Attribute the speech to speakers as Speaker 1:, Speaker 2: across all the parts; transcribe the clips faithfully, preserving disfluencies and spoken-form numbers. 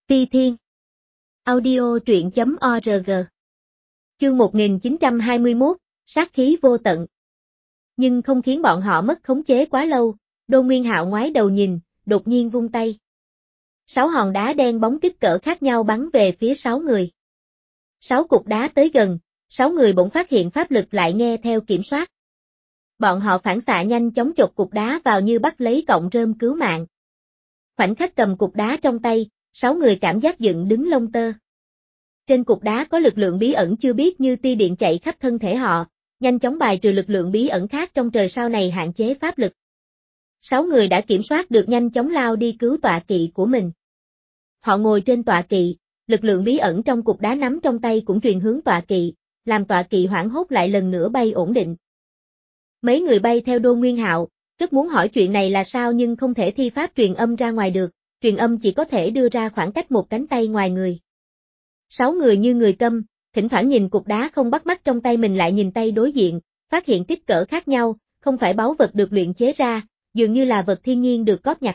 Speaker 1: Ti Thiên. Audio truyện chấm org. Chương một nghìn chín trăm hai mươi mốt, sát khí vô tận. Nhưng không khiến bọn họ mất khống chế quá lâu, Đô Nguyên Hạo ngoái đầu nhìn, đột nhiên vung tay. Sáu hòn đá đen bóng kích cỡ khác nhau bắn về phía sáu người. Sáu cục đá tới gần, sáu người bỗng phát hiện pháp lực lại nghe theo kiểm soát. Bọn họ phản xạ nhanh chóng chộp cục đá vào như bắt lấy cọng rơm cứu mạng. Khoảnh khắc cầm cục đá trong tay, sáu người cảm giác dựng đứng lông tơ. Trên cục đá có lực lượng bí ẩn chưa biết như tia điện chạy khắp thân thể họ, nhanh chóng bài trừ lực lượng bí ẩn khác trong trời sau này hạn chế pháp lực. Sáu người đã kiểm soát được nhanh chóng lao đi cứu tọa kỵ của mình. Họ ngồi trên tọa kỵ, lực lượng bí ẩn trong cục đá nắm trong tay cũng truyền hướng tọa kỵ, làm tọa kỵ hoảng hốt lại lần nữa bay ổn định. Mấy người bay theo Đô Nguyên Hạo, rất muốn hỏi chuyện này là sao nhưng không thể thi pháp truyền âm ra ngoài được, truyền âm chỉ có thể đưa ra khoảng cách một cánh tay ngoài người. Sáu người như người câm, thỉnh thoảng nhìn cục đá không bắt mắt trong tay mình lại nhìn tay đối diện, phát hiện kích cỡ khác nhau, không phải báu vật được luyện chế ra, dường như là vật thiên nhiên được cóp nhặt.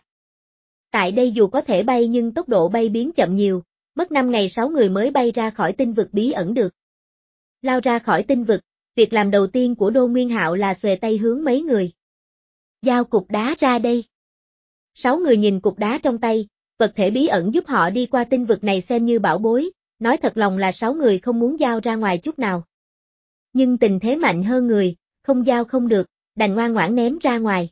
Speaker 1: Tại đây dù có thể bay nhưng tốc độ bay biến chậm nhiều, mất năm ngày sáu người mới bay ra khỏi tinh vực bí ẩn được. Lao ra khỏi tinh vực, việc làm đầu tiên của Đô Nguyên Hạo là xuề tay hướng mấy người. Giao cục đá ra đây. Sáu người nhìn cục đá trong tay, vật thể bí ẩn giúp họ đi qua tinh vực này xem như bảo bối, nói thật lòng là sáu người không muốn giao ra ngoài chút nào. Nhưng tình thế mạnh hơn người, không giao không được, đành ngoan ngoãn ném ra ngoài.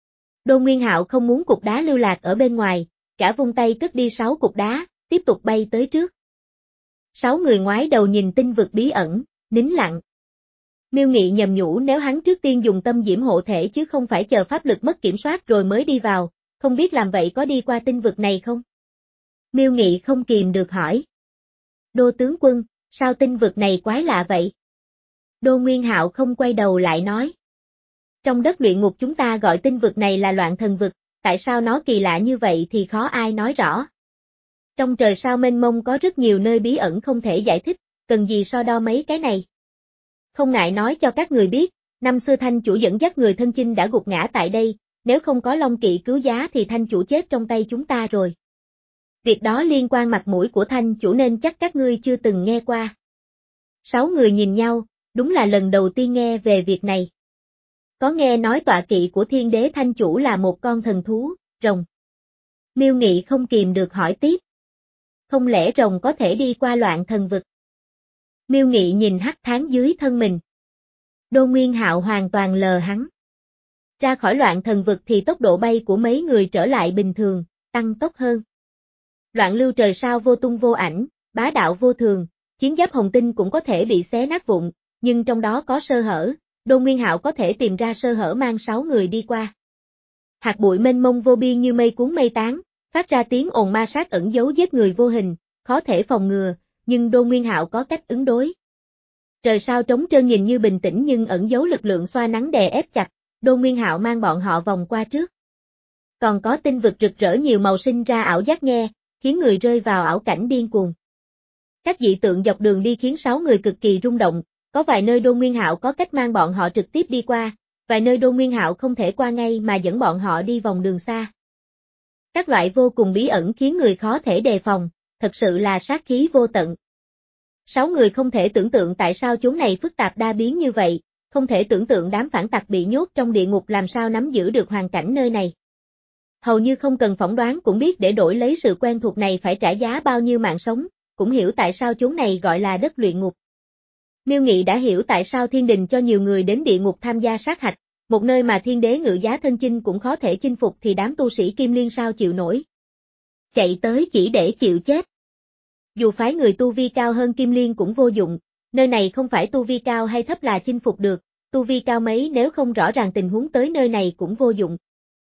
Speaker 1: Đô Nguyên Hạo không muốn cục đá lưu lạc ở bên ngoài, cả vung tay cất đi sáu cục đá, tiếp tục bay tới trước. Sáu người ngoái đầu nhìn tinh vực bí ẩn, nín lặng. Miêu Nghị nhầm nhủ nếu hắn trước tiên dùng tâm diễm hộ thể chứ không phải chờ pháp lực mất kiểm soát rồi mới đi vào, không biết làm vậy có đi qua tinh vực này không? Miêu Nghị không kìm được hỏi. Đô tướng quân, sao tinh vực này quái lạ vậy? Đô Nguyên Hạo không quay đầu lại nói. Trong đất luyện ngục chúng ta gọi tinh vực này là loạn thần vực, tại sao nó kỳ lạ như vậy thì khó ai nói rõ. Trong trời sao mênh mông có rất nhiều nơi bí ẩn không thể giải thích, cần gì so đo mấy cái này. Không ngại nói cho các người biết, năm xưa Thanh chủ dẫn dắt người thân chinh đã gục ngã tại đây, nếu không có Long Kỵ cứu giá thì Thanh chủ chết trong tay chúng ta rồi. Việc đó liên quan mặt mũi của Thanh chủ nên chắc các ngươi chưa từng nghe qua. Sáu người nhìn nhau, đúng là lần đầu tiên nghe về việc này. Có nghe nói tọa kỵ của Thiên Đế Thanh chủ là một con thần thú, rồng. Miêu Nghị không kìm được hỏi tiếp. Không lẽ rồng có thể đi qua loạn thần vực? Miêu Nghị nhìn hắc tháng dưới thân mình. Đô Nguyên Hạo hoàn toàn lờ hắn. Ra khỏi loạn thần vực thì tốc độ bay của mấy người trở lại bình thường, tăng tốc hơn. Loạn lưu trời sao vô tung vô ảnh, bá đạo vô thường, chiến giáp hồng tinh cũng có thể bị xé nát vụn, nhưng trong đó có sơ hở, Đô Nguyên Hạo có thể tìm ra sơ hở mang sáu người đi qua. Hạt bụi mênh mông vô biên như mây cuốn mây tán, phát ra tiếng ồn ma sát ẩn giấu giết người vô hình, khó thể phòng ngừa, nhưng Đô Nguyên Hạo có cách ứng đối. Trời sao trống trơn nhìn như bình tĩnh nhưng ẩn giấu lực lượng xoa nắng đè ép chặt, Đô Nguyên Hạo mang bọn họ vòng qua trước. Còn có tinh vực rực rỡ nhiều màu sinh ra ảo giác nghe, khiến người rơi vào ảo cảnh điên cuồng. Các dị tượng dọc đường đi khiến sáu người cực kỳ rung động, có vài nơi Đô Nguyên Hạo có cách mang bọn họ trực tiếp đi qua, vài nơi Đô Nguyên Hạo không thể qua ngay mà dẫn bọn họ đi vòng đường xa. Các loại vô cùng bí ẩn khiến người khó thể đề phòng, thật sự là sát khí vô tận. Sáu người không thể tưởng tượng tại sao chốn này phức tạp đa biến như vậy, không thể tưởng tượng đám phản tặc bị nhốt trong địa ngục làm sao nắm giữ được hoàn cảnh nơi này. Hầu như không cần phỏng đoán cũng biết để đổi lấy sự quen thuộc này phải trả giá bao nhiêu mạng sống, cũng hiểu tại sao chốn này gọi là đất luyện ngục. Miêu Nghị đã hiểu tại sao thiên đình cho nhiều người đến địa ngục tham gia sát hạch, một nơi mà thiên đế ngự giá thân chinh cũng khó thể chinh phục thì đám tu sĩ Kim Liên sao chịu nổi. Chạy tới chỉ để chịu chết. Dù phái người tu vi cao hơn Kim Liên cũng vô dụng, nơi này không phải tu vi cao hay thấp là chinh phục được, tu vi cao mấy nếu không rõ ràng tình huống tới nơi này cũng vô dụng.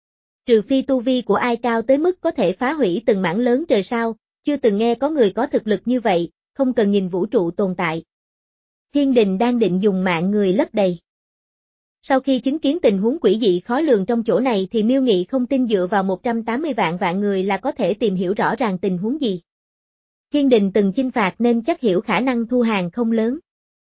Speaker 1: Trừ phi tu vi của ai cao tới mức có thể phá hủy từng mảng lớn trời sao, chưa từng nghe có người có thực lực như vậy, không cần nhìn vũ trụ tồn tại. Thiên đình đang định dùng mạng người lấp đầy. Sau khi chứng kiến tình huống quỷ dị khó lường trong chỗ này thì Miêu Nghị không tin dựa vào một trăm tám mươi vạn vạn người là có thể tìm hiểu rõ ràng tình huống gì. Thiên đình từng chinh phạt nên chắc hiểu khả năng thu hàng không lớn.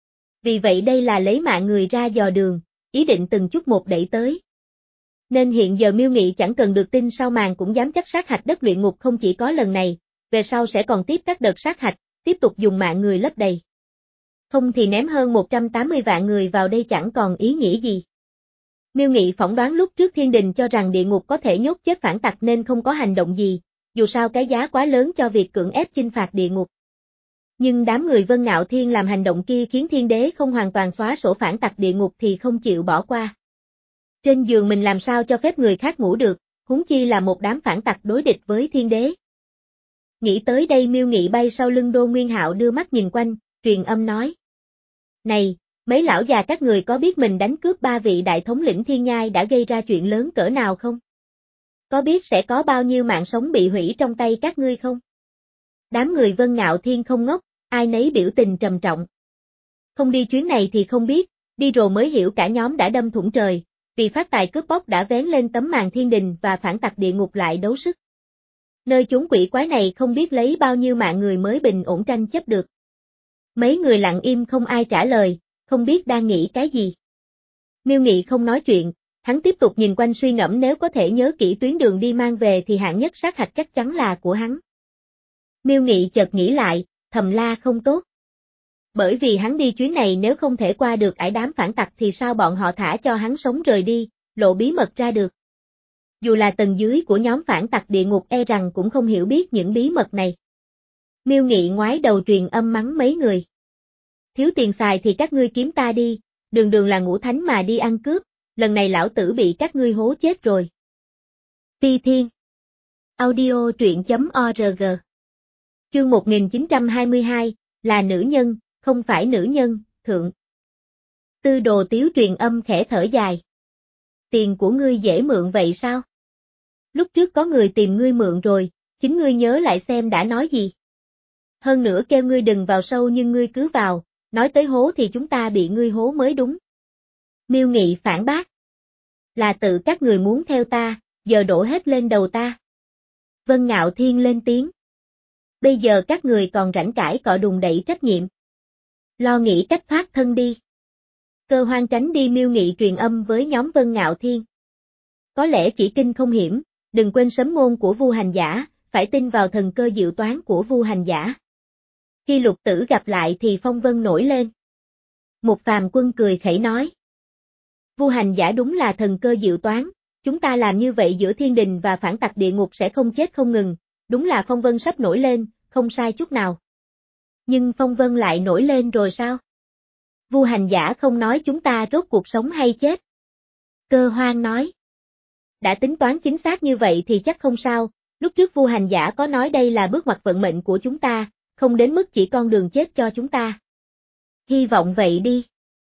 Speaker 1: Vì vậy đây là lấy mạng người ra dò đường, ý định từng chút một đẩy tới. Nên hiện giờ Miêu Nghị chẳng cần được tin sau màn cũng dám chắc sát hạch đất luyện ngục không chỉ có lần này, về sau sẽ còn tiếp các đợt sát hạch, tiếp tục dùng mạng người lấp đầy. Không thì ném hơn một trăm tám mươi vạn người vào đây chẳng còn ý nghĩa gì. Miêu Nghị phỏng đoán lúc trước thiên đình cho rằng địa ngục có thể nhốt chết phản tặc nên không có hành động gì, dù sao cái giá quá lớn cho việc cưỡng ép chinh phạt địa ngục. Nhưng đám người Vân Ngạo Thiên làm hành động kia khiến thiên đế không hoàn toàn xóa sổ phản tặc địa ngục thì không chịu bỏ qua. Trên giường mình làm sao cho phép người khác ngủ được, huống chi là một đám phản tặc đối địch với thiên đế. Nghĩ tới đây Miêu Nghị bay sau lưng Đô Nguyên Hạo đưa mắt nhìn quanh, truyền âm nói. Này, mấy lão già các người có biết mình đánh cướp ba vị đại thống lĩnh thiên nhai đã gây ra chuyện lớn cỡ nào không? Có biết sẽ có bao nhiêu mạng sống bị hủy trong tay các ngươi không? Đám người Vân Ngạo Thiên không ngốc, ai nấy biểu tình trầm trọng. Không đi chuyến này thì không biết, đi rồi mới hiểu cả nhóm đã đâm thủng trời, vì phát tài cướp bóc đã vén lên tấm màn thiên đình và phản tặc địa ngục lại đấu sức. Nơi chốn quỷ quái này không biết lấy bao nhiêu mạng người mới bình ổn tranh chấp được. Mấy người lặng im không ai trả lời, không biết đang nghĩ cái gì. Miêu Nghị không nói chuyện, hắn tiếp tục nhìn quanh suy ngẫm nếu có thể nhớ kỹ tuyến đường đi mang về thì hạng nhất sát hạch chắc chắn là của hắn. Miêu Nghị chợt nghĩ lại, thầm la không tốt. Bởi vì hắn đi chuyến này nếu không thể qua được ải đám phản tặc thì sao bọn họ thả cho hắn sống rời đi, lộ bí mật ra được. Dù là tầng dưới của nhóm phản tặc địa ngục e rằng cũng không hiểu biết những bí mật này. Miêu Nghị ngoái đầu truyền âm mắng mấy người. Thiếu tiền xài thì các ngươi kiếm ta đi, đường đường là ngũ thánh mà đi ăn cướp, lần này lão tử bị các ngươi hố chết rồi. Phi Thiên Audio truyện chấm org Chương một nghìn chín trăm hai mươi hai, là nữ nhân, không phải nữ nhân, thượng. Tư Đồ Tiếu truyền âm khẽ thở dài. Tiền của ngươi dễ mượn vậy sao? Lúc trước có người tìm ngươi mượn rồi, chính ngươi nhớ lại xem đã nói gì. Hơn nữa kêu ngươi đừng vào sâu nhưng ngươi cứ vào, nói tới hố thì chúng ta bị ngươi hố mới đúng. Miêu Nghị phản bác. Là tự các người muốn theo ta, giờ đổ hết lên đầu ta. Vân Ngạo Thiên lên tiếng. Bây giờ các người còn rảnh cãi cọ đùn đẩy trách nhiệm. Lo nghĩ cách thoát thân đi. Cơ Hoan tránh đi Miêu Nghị truyền âm với nhóm Vân Ngạo Thiên. Có lẽ chỉ kinh không hiểm, đừng quên sấm ngôn của Vu Hành Giả, phải tin vào thần cơ diệu toán của Vu Hành Giả. Khi Lục Tử gặp lại thì phong vân nổi lên. Một Phàm Quân cười khẩy nói. Vu Hành Giả đúng là thần cơ diệu toán, chúng ta làm như vậy giữa thiên đình và phản tặc địa ngục sẽ không chết không ngừng, đúng là phong vân sắp nổi lên, không sai chút nào. Nhưng phong vân lại nổi lên rồi sao? Vu Hành Giả không nói chúng ta rốt cuộc sống hay chết. Cơ Hoan nói. Đã tính toán chính xác như vậy thì chắc không sao, lúc trước Vu Hành Giả có nói đây là bước ngoặt vận mệnh của chúng ta, không đến mức chỉ con đường chết cho chúng ta. Hy vọng vậy đi.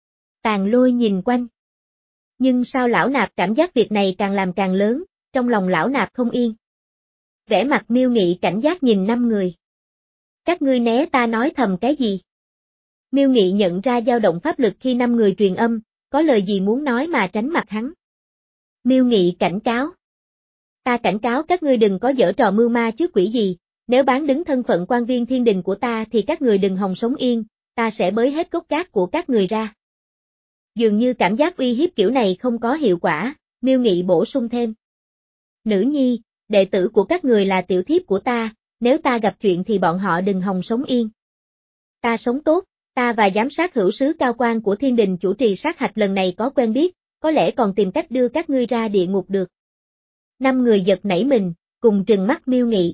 Speaker 1: Tàn Lôi nhìn quanh. Nhưng sao lão nạp cảm giác việc này càng làm càng lớn, trong lòng lão nạp không yên. Vẻ mặt Miêu Nghị cảnh giác nhìn năm người. Các ngươi né ta nói thầm cái gì? Miêu Nghị nhận ra dao động pháp lực khi năm người truyền âm, có lời gì muốn nói mà tránh mặt hắn. Miêu Nghị cảnh cáo. Ta cảnh cáo các ngươi đừng có giở trò mưu ma trước quỷ gì, nếu bán đứng thân phận quan viên thiên đình của ta thì các người đừng hòng sống yên, ta sẽ bới hết gốc gác của các người ra. Dường như cảm giác uy hiếp kiểu này không có hiệu quả, Miêu Nghị bổ sung thêm. Nữ nhi, đệ tử của các người là tiểu thiếp của ta, nếu ta gặp chuyện thì bọn họ đừng hòng sống yên. Ta sống tốt, ta và giám sát hữu sứ cao quan của thiên đình chủ trì sát hạch lần này có quen biết, có lẽ còn tìm cách đưa các ngươi ra địa ngục được. Năm người giật nảy mình, cùng trừng mắt Miêu Nghị.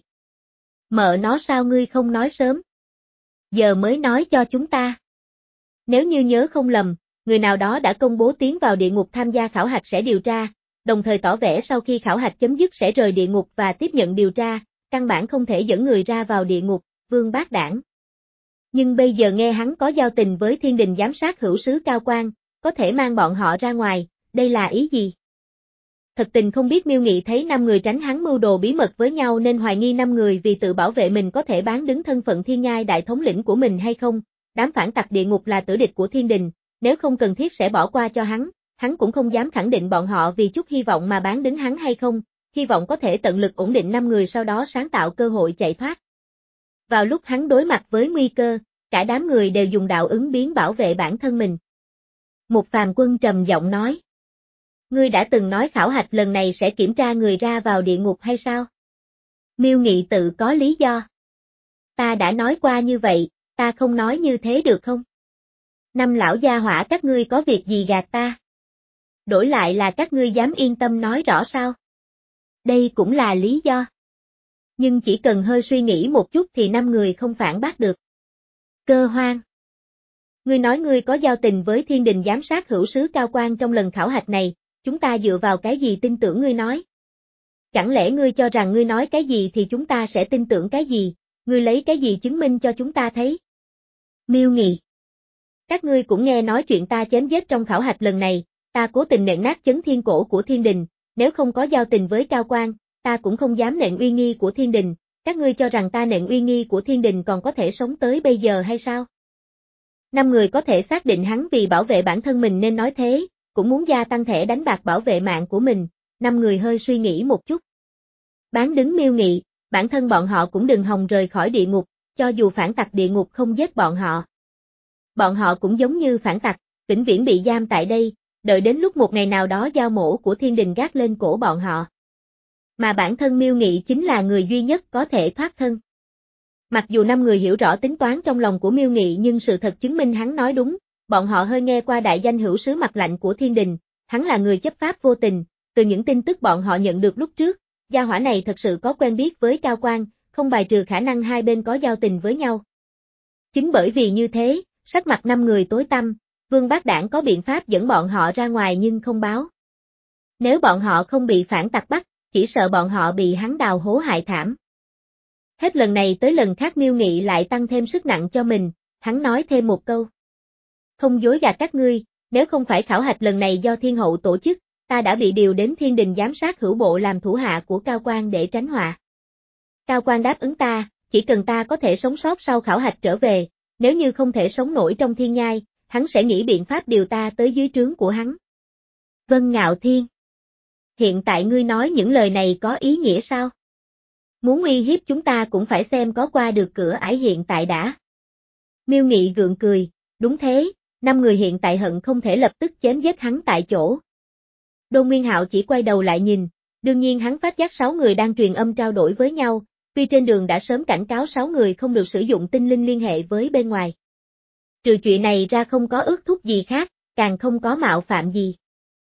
Speaker 1: Mợ nó sao ngươi không nói sớm? Giờ mới nói cho chúng ta. Nếu như nhớ không lầm, người nào đó đã công bố tiến vào địa ngục tham gia khảo hạch sẽ điều tra, đồng thời tỏ vẻ sau khi khảo hạch chấm dứt sẽ rời địa ngục và tiếp nhận điều tra, căn bản không thể dẫn người ra vào địa ngục, vương bác đảng. Nhưng bây giờ nghe hắn có giao tình với thiên đình giám sát hữu sứ cao quan, có thể mang bọn họ ra ngoài, đây là ý gì? Thật tình không biết Miêu Nghị thấy năm người tránh hắn mưu đồ bí mật với nhau nên hoài nghi năm người vì tự bảo vệ mình có thể bán đứng thân phận thiên nhai đại thống lĩnh của mình hay không, đám phản tặc địa ngục là tử địch của thiên đình, nếu không cần thiết sẽ bỏ qua cho hắn, hắn cũng không dám khẳng định bọn họ vì chút hy vọng mà bán đứng hắn hay không, hy vọng có thể tận lực ổn định năm người sau đó sáng tạo cơ hội chạy thoát. Vào lúc hắn đối mặt với nguy cơ, cả đám người đều dùng đạo ứng biến bảo vệ bản thân mình. Một Phàm Quân trầm giọng nói. Ngươi đã từng nói khảo hạch lần này sẽ kiểm tra người ra vào địa ngục hay sao? Miêu Nghị tự có lý do. Ta đã nói qua như vậy, ta không nói như thế được không? Năm lão gia hỏa các ngươi có việc gì gạt ta? Đổi lại là các ngươi dám yên tâm nói rõ sao? Đây cũng là lý do. Nhưng chỉ cần hơi suy nghĩ một chút thì năm người không phản bác được. Cơ Hoan. Ngươi nói ngươi có giao tình với thiên đình giám sát hữu sứ Cao Quan trong lần khảo hạch này, chúng ta dựa vào cái gì tin tưởng ngươi nói? Chẳng lẽ ngươi cho rằng ngươi nói cái gì thì chúng ta sẽ tin tưởng cái gì, ngươi lấy cái gì chứng minh cho chúng ta thấy? Miêu Nghị. Các ngươi cũng nghe nói chuyện ta chém giết trong khảo hạch lần này, ta cố tình nện nát chấn thiên cổ của thiên đình, nếu không có giao tình với Cao Quan, ta cũng không dám nện uy nghi của thiên đình, các ngươi cho rằng ta nện uy nghi của thiên đình còn có thể sống tới bây giờ hay sao? Năm người có thể xác định hắn vì bảo vệ bản thân mình nên nói thế, cũng muốn gia tăng thẻ đánh bạc bảo vệ mạng của mình, năm người hơi suy nghĩ một chút. Bán đứng Miêu Nghị, bản thân bọn họ cũng đừng hòng rời khỏi địa ngục, cho dù phản tặc địa ngục không giết bọn họ. Bọn họ cũng giống như phản tặc, vĩnh viễn bị giam tại đây, đợi đến lúc một ngày nào đó dao mổ của thiên đình gác lên cổ bọn họ. Mà bản thân Miêu Nghị chính là người duy nhất có thể thoát thân. Mặc dù năm người hiểu rõ tính toán trong lòng của Miêu Nghị nhưng sự thật chứng minh hắn nói đúng, bọn họ hơi nghe qua đại danh hữu sứ mặt lạnh của thiên đình, hắn là người chấp pháp vô tình, từ những tin tức bọn họ nhận được lúc trước, gia hỏa này thật sự có quen biết với Cao Quan, không bài trừ khả năng hai bên có giao tình với nhau. Chính bởi vì như thế, sắc mặt năm người tối tăm, Vương Bác Đảng có biện pháp dẫn bọn họ ra ngoài nhưng không báo. Nếu bọn họ không bị phản tặc bắt, chỉ sợ bọn họ bị hắn đào hố hại thảm. Hết lần này tới lần khác Miêu Nghị lại tăng thêm sức nặng cho mình, hắn nói thêm một câu. Không dối gạt các ngươi, nếu không phải khảo hạch lần này do thiên hậu tổ chức, ta đã bị điều đến thiên đình giám sát hữu bộ làm thủ hạ của Cao Quan để tránh họa. Cao Quan đáp ứng ta, chỉ cần ta có thể sống sót sau khảo hạch trở về, nếu như không thể sống nổi trong thiên nhai, hắn sẽ nghĩ biện pháp điều ta tới dưới trướng của hắn. Vân Ngạo Thiên. Hiện tại ngươi nói những lời này có ý nghĩa sao? Muốn uy hiếp chúng ta cũng phải xem có qua được cửa ải hiện tại đã. Miêu Nghị gượng cười, đúng thế, năm người hiện tại hận không thể lập tức chém giết hắn tại chỗ. Đôn Nguyên Hạo chỉ quay đầu lại nhìn, đương nhiên hắn phát giác sáu người đang truyền âm trao đổi với nhau, tuy trên đường đã sớm cảnh cáo sáu người không được sử dụng tinh linh liên hệ với bên ngoài. Trừ chuyện này ra không có ước thúc gì khác, càng không có mạo phạm gì.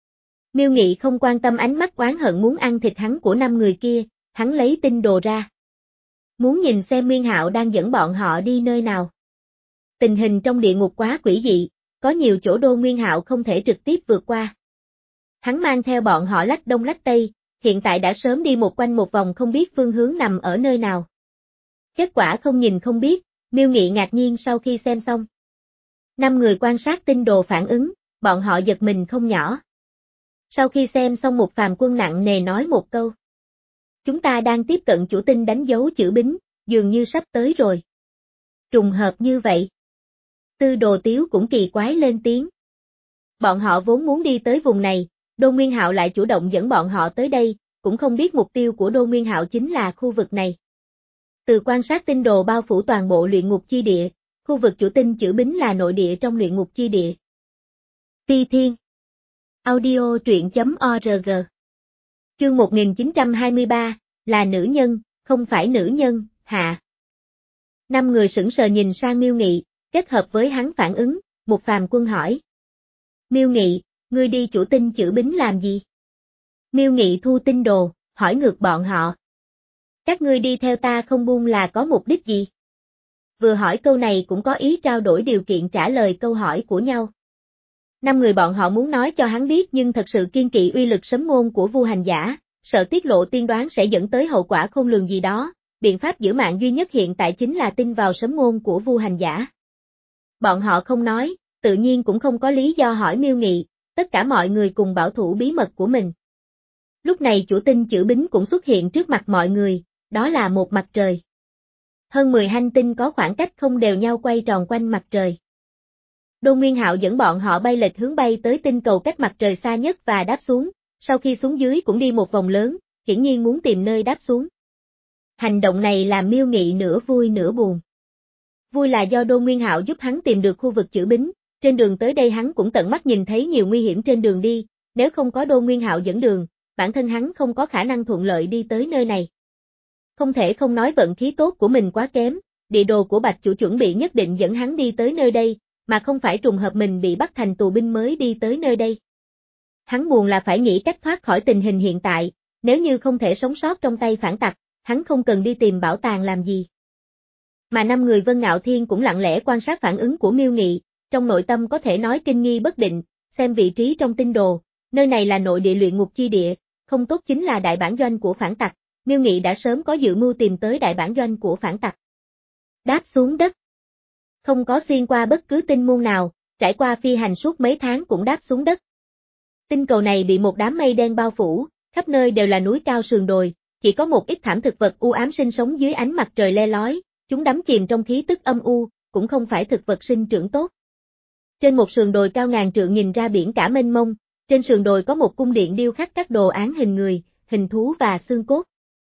Speaker 1: Miêu Nghị không quan tâm ánh mắt oán hận muốn ăn thịt hắn của năm người kia, hắn lấy tinh đồ ra. Muốn nhìn xem Nguyên Hạo đang dẫn bọn họ đi nơi nào. Tình hình trong địa ngục quá quỷ dị, có nhiều chỗ Đô Nguyên Hạo không thể trực tiếp vượt qua. Hắn mang theo bọn họ lách đông lách tây, hiện tại đã sớm đi một quanh một vòng không biết phương hướng nằm ở nơi nào. Kết quả không nhìn không biết, Miêu Nghị ngạc nhiên sau khi xem xong. Năm người quan sát tinh đồ phản ứng, bọn họ giật mình không nhỏ. Sau khi xem xong một phàm quân nặng nề nói một câu. Chúng ta đang tiếp cận chủ tinh đánh dấu chữ bính, dường như sắp tới rồi. Trùng hợp như vậy. Tư Đồ Tiếu cũng kỳ quái lên tiếng. Bọn họ vốn muốn đi tới vùng này, Đô Nguyên Hạo lại chủ động dẫn bọn họ tới đây, cũng không biết mục tiêu của Đô Nguyên Hạo chính là khu vực này. Từ quan sát tinh đồ bao phủ toàn bộ luyện ngục chi địa, khu vực chủ tinh chữ bính là nội địa trong luyện ngục chi địa. Ti Thiên. Audio truyện chấm org. Chương một nghìn chín trăm hai mươi ba, là nữ nhân, không phải nữ nhân, hạ. Năm người sững sờ nhìn sang Miêu Nghị, kết hợp với hắn phản ứng, một phàm quân hỏi. Miêu Nghị, ngươi đi chủ tinh chữ bính làm gì? Miêu Nghị thu tinh đồ, hỏi ngược bọn họ. Các ngươi đi theo ta không buông là có mục đích gì? Vừa hỏi câu này cũng có ý trao đổi điều kiện trả lời câu hỏi của nhau. Năm người bọn họ muốn nói cho hắn biết nhưng thật sự kiên kỵ uy lực sấm ngôn của Vu Hành Giả, sợ tiết lộ tiên đoán sẽ dẫn tới hậu quả khôn lường gì đó, biện pháp giữ mạng duy nhất hiện tại chính là tin vào sấm ngôn của Vu Hành Giả. Bọn họ không nói, tự nhiên cũng không có lý do hỏi Miêu Nghị, tất cả mọi người cùng bảo thủ bí mật của mình. Lúc này chủ tinh chữ bính cũng xuất hiện trước mặt mọi người, đó là một mặt trời. Hơn mười hành tinh có khoảng cách không đều nhau quay tròn quanh mặt trời. Đô Nguyên Hạo dẫn bọn họ bay lệch hướng bay tới tinh cầu cách mặt trời xa nhất và đáp xuống, sau khi xuống dưới cũng đi một vòng lớn, hiển nhiên muốn tìm nơi đáp xuống. Hành động này làm Miêu Nghị nửa vui nửa buồn. Vui là do Đô Nguyên Hạo giúp hắn tìm được khu vực chữ bính, trên đường tới đây hắn cũng tận mắt nhìn thấy nhiều nguy hiểm trên đường đi, nếu không có Đô Nguyên Hạo dẫn đường, bản thân hắn không có khả năng thuận lợi đi tới nơi này. Không thể không nói vận khí tốt của mình quá kém, địa đồ của Bạch chủ chuẩn bị nhất định dẫn hắn đi tới nơi đây, mà không phải trùng hợp mình bị bắt thành tù binh mới đi tới nơi đây. Hắn buồn là phải nghĩ cách thoát khỏi tình hình hiện tại, nếu như không thể sống sót trong tay phản tặc, hắn không cần đi tìm bảo tàng làm gì. Mà năm người Vân Ngạo Thiên cũng lặng lẽ quan sát phản ứng của Miêu Nghị, trong nội tâm có thể nói kinh nghi bất định, xem vị trí trong tinh đồ, nơi này là nội địa luyện ngục chi địa, không tốt chính là đại bản doanh của phản tặc, Miêu Nghị đã sớm có dự mưu tìm tới đại bản doanh của phản tặc. Đáp xuống đất. Không có xuyên qua bất cứ tinh môn nào, trải qua phi hành suốt mấy tháng cũng đáp xuống đất. Tinh cầu này bị một đám mây đen bao phủ, khắp nơi đều là núi cao sườn đồi, chỉ có một ít thảm thực vật u ám sinh sống dưới ánh mặt trời le lói, chúng đắm chìm trong khí tức âm u, cũng không phải thực vật sinh trưởng tốt. Trên một sườn đồi cao ngàn trượng nhìn ra biển cả mênh mông, trên sườn đồi có một cung điện điêu khắc các đồ án hình người, hình thú và xương cốt.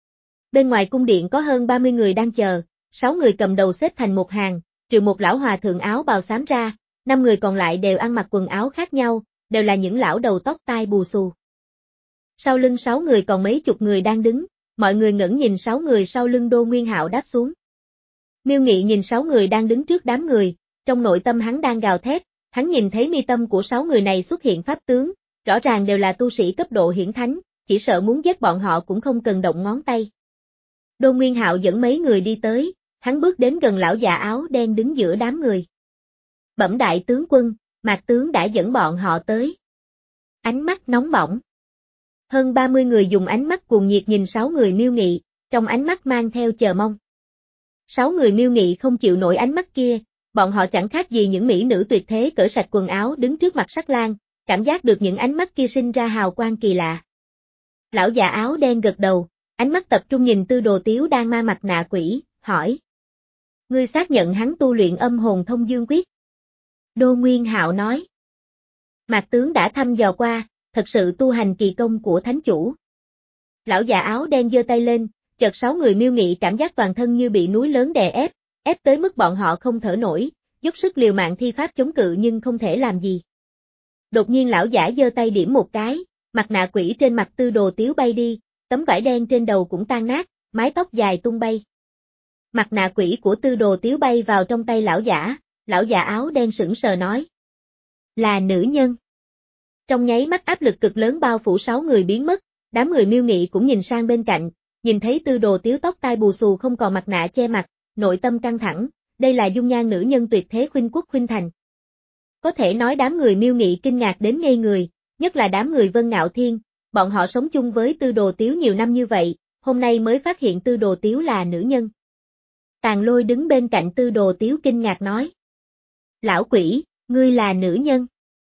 Speaker 1: Bên ngoài cung điện có hơn ba mươi người đang chờ, sáu người cầm đầu xếp thành một hàng, trừ một lão hòa thượng áo bào xám ra, năm người còn lại đều ăn mặc quần áo khác nhau, đều là những lão đầu tóc tai bù xù. Sau lưng sáu người còn mấy chục người đang đứng, mọi người ngẩng nhìn sáu người sau lưng Đô Nguyên Hạo đáp xuống. Miêu Nghị nhìn sáu người đang đứng trước đám người, trong nội tâm hắn đang gào thét, hắn nhìn thấy mi tâm của sáu người này xuất hiện pháp tướng, rõ ràng đều là tu sĩ cấp độ hiển thánh, chỉ sợ muốn giết bọn họ cũng không cần động ngón tay. Đô Nguyên Hạo dẫn mấy người đi tới, hắn bước đến gần lão già áo đen đứng giữa đám người. Bẩm đại tướng quân, Mạc tướng đã dẫn bọn họ tới. Ánh mắt nóng bỏng. Hơn ba mươi người dùng ánh mắt cuồng nhiệt nhìn sáu người Miêu Nghị, trong ánh mắt mang theo chờ mong. Sáu người Miêu Nghị không chịu nổi ánh mắt kia, bọn họ chẳng khác gì những mỹ nữ tuyệt thế cởi sạch quần áo đứng trước mặt sắc lang, cảm giác được những ánh mắt kia sinh ra hào quang kỳ lạ. Lão già áo đen gật đầu, ánh mắt tập trung nhìn Tư Đồ Tiếu đang ma mặt nạ quỷ, hỏi. Ngươi xác nhận hắn tu luyện âm hồn thông dương quyết. Đô Nguyên Hạo nói. Mạc tướng đã thăm dò qua, thật sự tu hành kỳ công của thánh chủ. Lão già áo đen giơ tay lên, chợt sáu người Miêu Nghị cảm giác toàn thân như bị núi lớn đè ép, ép tới mức bọn họ không thở nổi, dốc sức liều mạng thi pháp chống cự nhưng không thể làm gì. Đột nhiên lão giả giơ tay điểm một cái, mặt nạ quỷ trên mặt Tư Đồ Tiếu bay đi, tấm vải đen trên đầu cũng tan nát, mái tóc dài tung bay. Mặt nạ quỷ của Tư Đồ Tiếu bay vào trong tay lão giả, lão già áo đen sững sờ nói. Là nữ nhân. Trong nháy mắt áp lực cực lớn bao phủ sáu người biến mất, đám người Miêu Nghị cũng nhìn sang bên cạnh, nhìn thấy Tư Đồ Tiếu tóc tai bù xù không còn mặt nạ che mặt, nội tâm căng thẳng, đây là dung nhan nữ nhân tuyệt thế khuynh quốc khuynh thành. Có thể nói đám người Miêu Nghị kinh ngạc đến ngây người, nhất là đám người Vân Ngạo Thiên, bọn họ sống chung với Tư Đồ Tiếu nhiều năm như vậy, hôm nay mới phát hiện Tư Đồ Tiếu là nữ nhân. Tàn Lôi đứng bên cạnh Tư Đồ Tiếu kinh ngạc nói. Lão quỷ, ngươi là nữ nhân.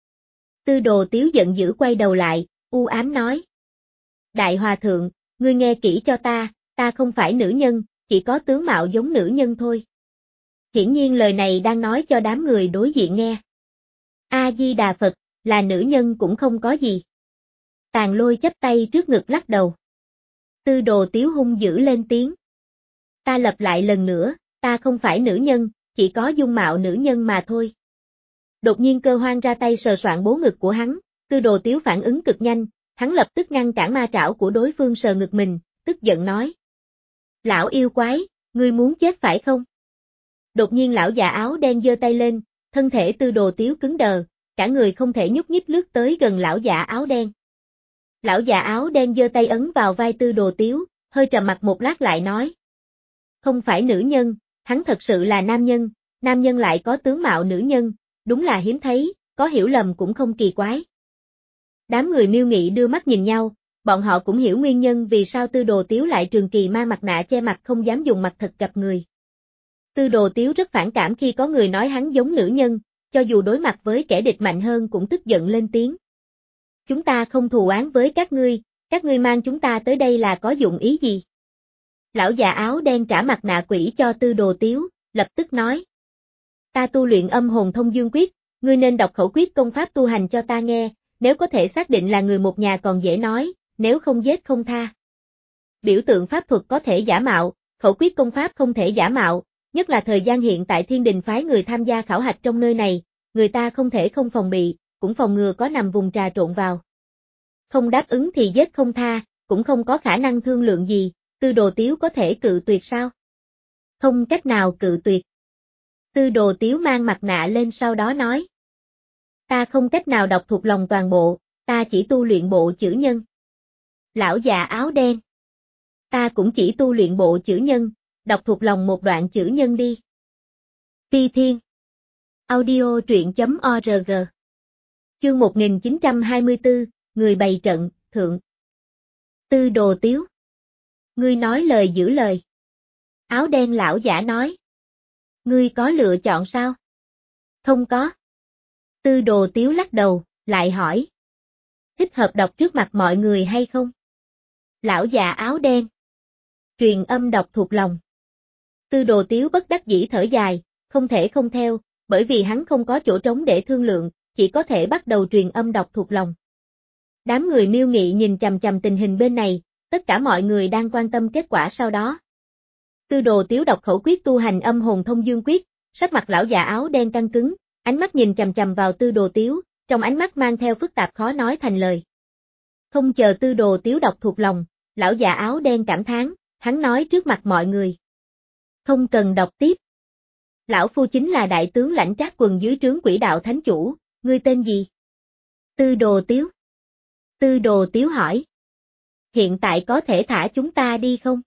Speaker 1: Tư Đồ Tiếu giận dữ quay đầu lại, u ám nói. Đại Hòa Thượng, ngươi nghe kỹ cho ta, ta không phải nữ nhân, chỉ có tướng mạo giống nữ nhân thôi. Hiển nhiên lời này đang nói cho đám người đối diện nghe. A-di-đà Phật, là nữ nhân cũng không có gì. Tàn Lôi chắp tay trước ngực lắc đầu. Tư Đồ Tiếu hung dữ lên tiếng. Ta lặp lại lần nữa, ta không phải nữ nhân, chỉ có dung mạo nữ nhân mà thôi. Đột nhiên Cơ Hoang ra tay sờ soạn bố ngực của hắn, Tư Đồ Tiếu phản ứng cực nhanh, hắn lập tức ngăn cản ma trảo của đối phương sờ ngực mình, tức giận nói. Lão yêu quái, ngươi muốn chết phải không? Đột nhiên lão già áo đen giơ tay lên, thân thể Tư Đồ Tiếu cứng đờ, cả người không thể nhúc nhích lướt tới gần lão già áo đen. Lão già áo đen giơ tay ấn vào vai Tư Đồ Tiếu, hơi trầm mặt một lát lại nói. Không phải nữ nhân, hắn thật sự là nam nhân, nam nhân lại có tướng mạo nữ nhân, đúng là hiếm thấy, có hiểu lầm cũng không kỳ quái. Đám người Miêu Nghị đưa mắt nhìn nhau, bọn họ cũng hiểu nguyên nhân vì sao Tư Đồ Tiếu lại trường kỳ mang mặt nạ che mặt không dám dùng mặt thật gặp người. Tư Đồ Tiếu rất phản cảm khi có người nói hắn giống nữ nhân, cho dù đối mặt với kẻ địch mạnh hơn cũng tức giận lên tiếng. Chúng ta không thù oán với các ngươi, các ngươi mang chúng ta tới đây là có dụng ý gì? Lão già áo đen trả mặt nạ quỷ cho Tư Đồ Tiếu, lập tức nói. Ta tu luyện âm hồn thông dương quyết, ngươi nên đọc khẩu quyết công pháp tu hành cho ta nghe, nếu có thể xác định là người một nhà còn dễ nói, nếu không giết không tha. Biểu tượng pháp thuật có thể giả mạo, khẩu quyết công pháp không thể giả mạo, nhất là thời gian hiện tại Thiên Đình phái người tham gia khảo hạch trong nơi này, người ta không thể không phòng bị, cũng phòng ngừa có nằm vùng trà trộn vào. Không đáp ứng thì giết không tha, cũng không có khả năng thương lượng gì, Tư Đồ Tiếu có thể cự tuyệt sao? Không cách nào cự tuyệt. Tư Đồ Tiếu mang mặt nạ lên sau đó nói. Ta không cách nào đọc thuộc lòng toàn bộ, ta chỉ tu luyện bộ chữ nhân. Lão già áo đen. Ta cũng chỉ tu luyện bộ chữ nhân, đọc thuộc lòng một đoạn chữ nhân đi. Phi Thiên. Audio truyện.org. Chương một nghìn chín trăm hai mươi tư, người bày trận, thượng. Tư Đồ Tiếu. Ngươi nói lời giữ lời. Áo đen lão giả nói. Ngươi có lựa chọn sao? Không có. Tư Đồ Tiếu lắc đầu, lại hỏi. Thích hợp đọc trước mặt mọi người hay không? Lão già áo đen. Truyền âm đọc thuộc lòng. Tư Đồ Tiếu bất đắc dĩ thở dài, không thể không theo, bởi vì hắn không có chỗ trống để thương lượng, chỉ có thể bắt đầu truyền âm đọc thuộc lòng. Đám người Miêu Nghị nhìn chằm chằm tình hình bên này, tất cả mọi người đang quan tâm kết quả sau đó. Tư Đồ Tiếu đọc khẩu quyết tu hành âm hồn thông dương quyết, sắc mặt lão già áo đen căng cứng, ánh mắt nhìn chằm chằm vào Tư Đồ Tiếu, trong ánh mắt mang theo phức tạp khó nói thành lời. Không chờ Tư Đồ Tiếu đọc thuộc lòng, lão già áo đen cảm thán, hắn nói trước mặt mọi người. Không cần đọc tiếp. Lão phu chính là đại tướng lãnh Trác Quần dưới trướng Quỷ Đạo Thánh Chủ, ngươi tên gì? Tư Đồ Tiếu. Tư Đồ Tiếu hỏi. Hiện tại có thể thả chúng ta đi không?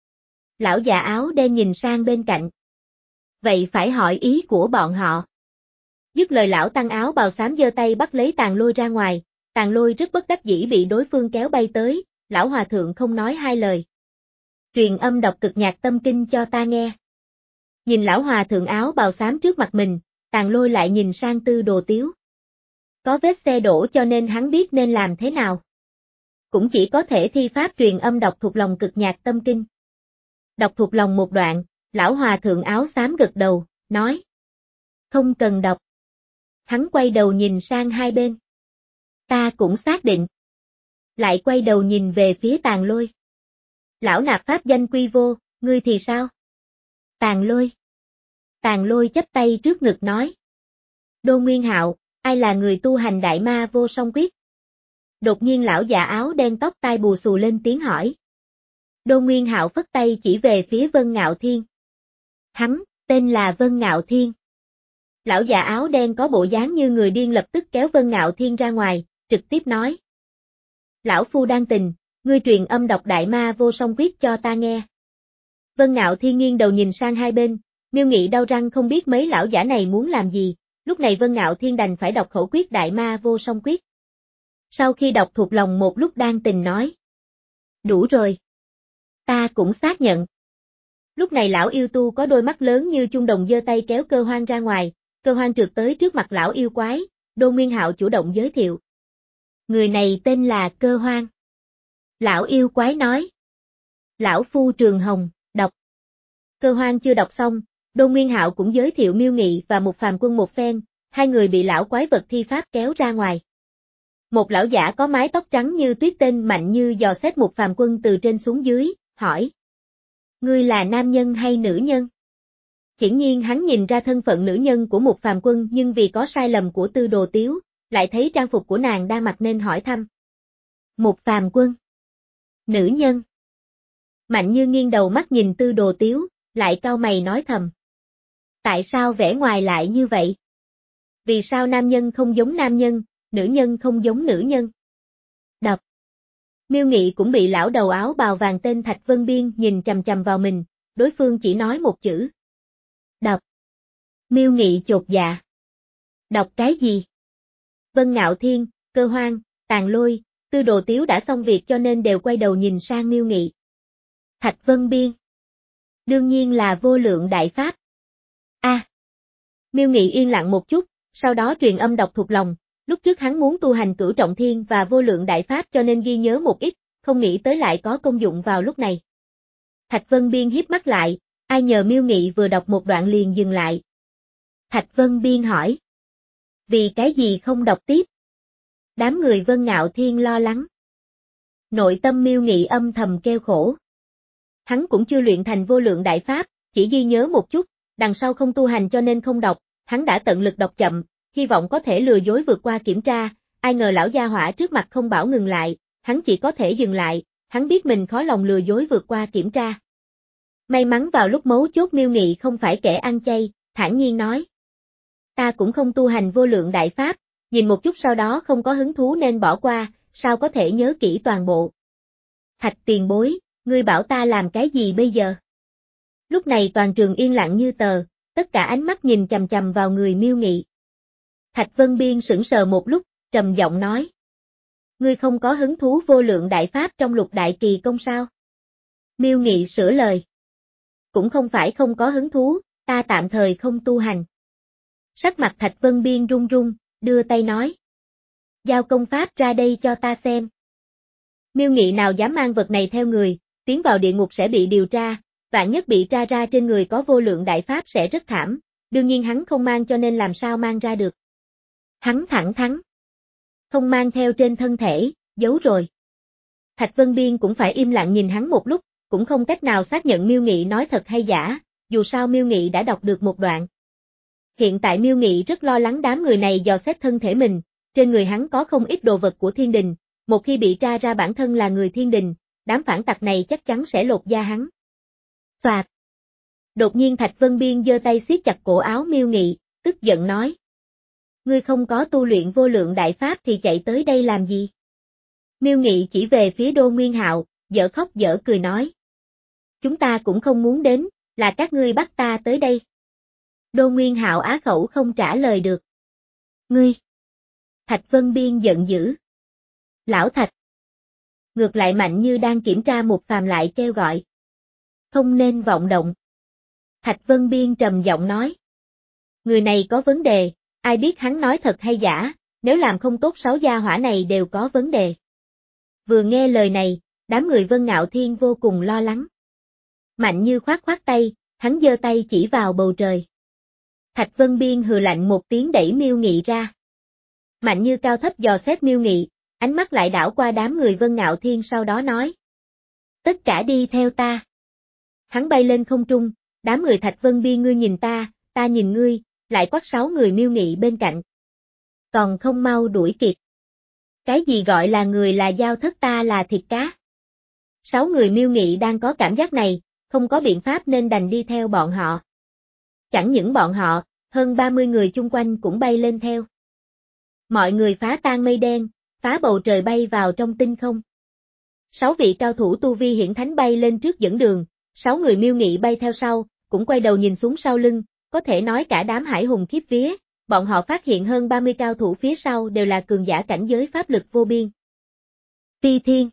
Speaker 1: Lão già áo đen nhìn sang bên cạnh. Vậy phải hỏi ý của bọn họ. Dứt lời lão tăng áo bào xám giơ tay bắt lấy Tàn Lôi ra ngoài, Tàn Lôi rất bất đắc dĩ bị đối phương kéo bay tới, lão hòa thượng không nói hai lời. Truyền âm đọc cực nhạc tâm kinh cho ta nghe. Nhìn lão hòa thượng áo bào xám trước mặt mình, Tàn Lôi lại nhìn sang Tư Đồ Tiếu. Có vết xe đổ cho nên hắn biết nên làm thế nào. Cũng chỉ có thể thi pháp truyền âm đọc thuộc lòng cực nhạc tâm kinh. Đọc thuộc lòng một đoạn, lão hòa thượng áo xám gật đầu, nói. Không cần đọc. Hắn quay đầu nhìn sang hai bên. Ta cũng xác định. Lại quay đầu nhìn về phía Tàn Lôi. Lão nạp pháp danh quy vô, ngươi thì sao? Tàn Lôi. Tàn Lôi chắp tay trước ngực nói. Đô Nguyên Hạo, ai là người tu hành đại ma vô song quyết? Đột nhiên lão già áo đen tóc tai bù xù lên tiếng hỏi. Đô Nguyên Hạo phất tay chỉ về phía Vân Ngạo Thiên. Hắn, tên là Vân Ngạo Thiên. Lão già áo đen có bộ dáng như người điên lập tức kéo Vân Ngạo Thiên ra ngoài, trực tiếp nói. Lão phu đang tình, ngươi truyền âm đọc đại ma vô song quyết cho ta nghe. Vân Ngạo Thiên nghiêng đầu nhìn sang hai bên, Miêu Nghị đau răng không biết mấy lão giả này muốn làm gì, lúc này Vân Ngạo Thiên đành phải đọc khẩu quyết đại ma vô song quyết. Sau khi đọc thuộc lòng một lúc đang tình nói. Đủ rồi. Ta cũng xác nhận. Lúc này lão yêu tu có đôi mắt lớn như chung đồng giơ tay kéo Cơ Hoang ra ngoài, Cơ Hoang trượt tới trước mặt lão yêu quái, Đô Nguyên Hạo chủ động giới thiệu. Người này tên là Cơ Hoang. Lão yêu quái nói. Lão phu Trường Hồng, đọc. Cơ Hoang chưa đọc xong, Đô Nguyên Hạo cũng giới thiệu Miêu Nghị và một phàm quân một phen, hai người bị lão quái vật thi pháp kéo ra ngoài. Một lão giả có mái tóc trắng như tuyết tên mạnh như dò xét một phàm quân từ trên xuống dưới, hỏi. Ngươi là nam nhân hay nữ nhân? Hiển nhiên hắn nhìn ra thân phận nữ nhân của một phàm quân nhưng vì có sai lầm của Tư Đồ Tiếu, lại thấy trang phục của nàng đang mặc nên hỏi thăm. Một phàm quân. Nữ nhân. Mạnh như nghiêng đầu mắt nhìn Tư Đồ Tiếu, lại cau mày nói thầm. Tại sao vẻ ngoài lại như vậy? Vì sao nam nhân không giống nam nhân, nữ nhân không giống nữ nhân? Đọc. Miêu Nghị cũng bị lão đầu áo bào vàng tên Thạch Vân Biên nhìn chằm chằm vào mình, đối phương chỉ nói một chữ. Đọc. Miêu Nghị chột dạ. Đọc cái gì? Vân Ngạo Thiên, Cơ Hoang, Tàn Lôi, Tư Đồ Tiếu đã xong việc cho nên đều quay đầu nhìn sang Miêu Nghị. Thạch Vân Biên. Đương nhiên là vô lượng đại pháp. A. À. Miêu Nghị yên lặng một chút, sau đó truyền âm đọc thuộc lòng, lúc trước hắn muốn tu hành cửu trọng thiên và vô lượng đại pháp cho nên ghi nhớ một ít, không nghĩ tới lại có công dụng vào lúc này. Thạch Vân Biên hiếp mắt lại, ai nhờ Miêu Nghị vừa đọc một đoạn liền dừng lại. Thạch Vân Biên hỏi. Vì cái gì không đọc tiếp? Đám người Vân Ngạo Thiên lo lắng. Nội tâm Miêu Nghị âm thầm kêu khổ. Hắn cũng chưa luyện thành vô lượng đại pháp, chỉ ghi nhớ một chút, đằng sau không tu hành cho nên không đọc, hắn đã tận lực đọc chậm, hy vọng có thể lừa dối vượt qua kiểm tra, ai ngờ lão gia hỏa trước mặt không bảo ngừng lại, hắn chỉ có thể dừng lại, hắn biết mình khó lòng lừa dối vượt qua kiểm tra. May mắn vào lúc mấu chốt Miêu Nghị không phải kẻ ăn chay, thản nhiên nói. Ta cũng không tu hành vô lượng đại pháp, nhìn một chút sau đó không có hứng thú nên bỏ qua, sao có thể nhớ kỹ toàn bộ. Thạch tiền bối, ngươi bảo ta làm cái gì bây giờ? Lúc này toàn trường yên lặng như tờ, tất cả ánh mắt nhìn chằm chằm vào người Miêu Nghị. Thạch Vân Biên sững sờ một lúc, trầm giọng nói. Ngươi không có hứng thú vô lượng đại pháp trong lục đại kỳ công sao? Miêu Nghị sửa lời. Cũng không phải không có hứng thú, ta tạm thời không tu hành. Sắc mặt Thạch Vân Biên run run, đưa tay nói. Giao công pháp ra đây cho ta xem. Miêu Nghị nào dám mang vật này theo người, tiến vào địa ngục sẽ bị điều tra, vạn nhất bị tra ra trên người có vô lượng đại pháp sẽ rất thảm, đương nhiên hắn không mang cho nên làm sao mang ra được. Hắn thẳng thắn. Không mang theo trên thân thể, giấu rồi. Thạch Vân Biên cũng phải im lặng nhìn hắn một lúc, cũng không cách nào xác nhận Miêu Nghị nói thật hay giả, dù sao Miêu Nghị đã đọc được một đoạn. Hiện tại Miêu Nghị rất lo lắng đám người này dò xét thân thể mình, trên người hắn có không ít đồ vật của thiên đình, một khi bị tra ra bản thân là người thiên đình, đám phản tặc này chắc chắn sẽ lột da hắn. Phạt! Đột nhiên Thạch Vân Biên giơ tay siết chặt cổ áo Miêu Nghị, tức giận nói. Ngươi không có tu luyện vô lượng đại pháp thì chạy tới đây làm gì? Miêu Nghị chỉ về phía Đô Nguyên Hạo, dở khóc dở cười nói. Chúng ta cũng không muốn đến, là các ngươi bắt ta tới đây. Đô Nguyên Hạo á khẩu không trả lời được. Ngươi! Thạch Vân Biên giận dữ. Lão Thạch! Ngược lại Mạnh Như đang kiểm tra một phàm lại kêu gọi. Không nên vọng động. Thạch Vân Biên trầm giọng nói. Người này có vấn đề, ai biết hắn nói thật hay giả, nếu làm không tốt sáu gia hỏa này đều có vấn đề. Vừa nghe lời này, đám người Vân Ngạo Thiên vô cùng lo lắng. Mạnh Như khoát khoát tay, hắn giơ tay chỉ vào bầu trời. Thạch Vân Biên hừ lạnh một tiếng đẩy Miêu Nghị ra. Mạnh Như cao thấp dò xét Miêu Nghị, ánh mắt lại đảo qua đám người Vân Ngạo Thiên sau đó nói. Tất cả đi theo ta. Hắn bay lên không trung, đám người Thạch Vân Biên ngươi nhìn ta, ta nhìn ngươi, lại quát sáu người Miêu Nghị bên cạnh. Còn không mau đuổi kịp. Cái gì gọi là người là dao thất ta là thịt cá. Sáu người Miêu Nghị đang có cảm giác này, không có biện pháp nên đành đi theo bọn họ. Chẳng những bọn họ, hơn ba mươi người chung quanh cũng bay lên theo. Mọi người phá tan mây đen, phá bầu trời bay vào trong tinh không. Sáu vị cao thủ tu vi hiển thánh bay lên trước dẫn đường, sáu người Miêu Nghị bay theo sau, cũng quay đầu nhìn xuống sau lưng, có thể nói cả đám hải hùng khiếp vía, bọn họ phát hiện hơn ba mươi cao thủ phía sau đều là cường giả cảnh giới pháp lực vô biên. Phi Thiên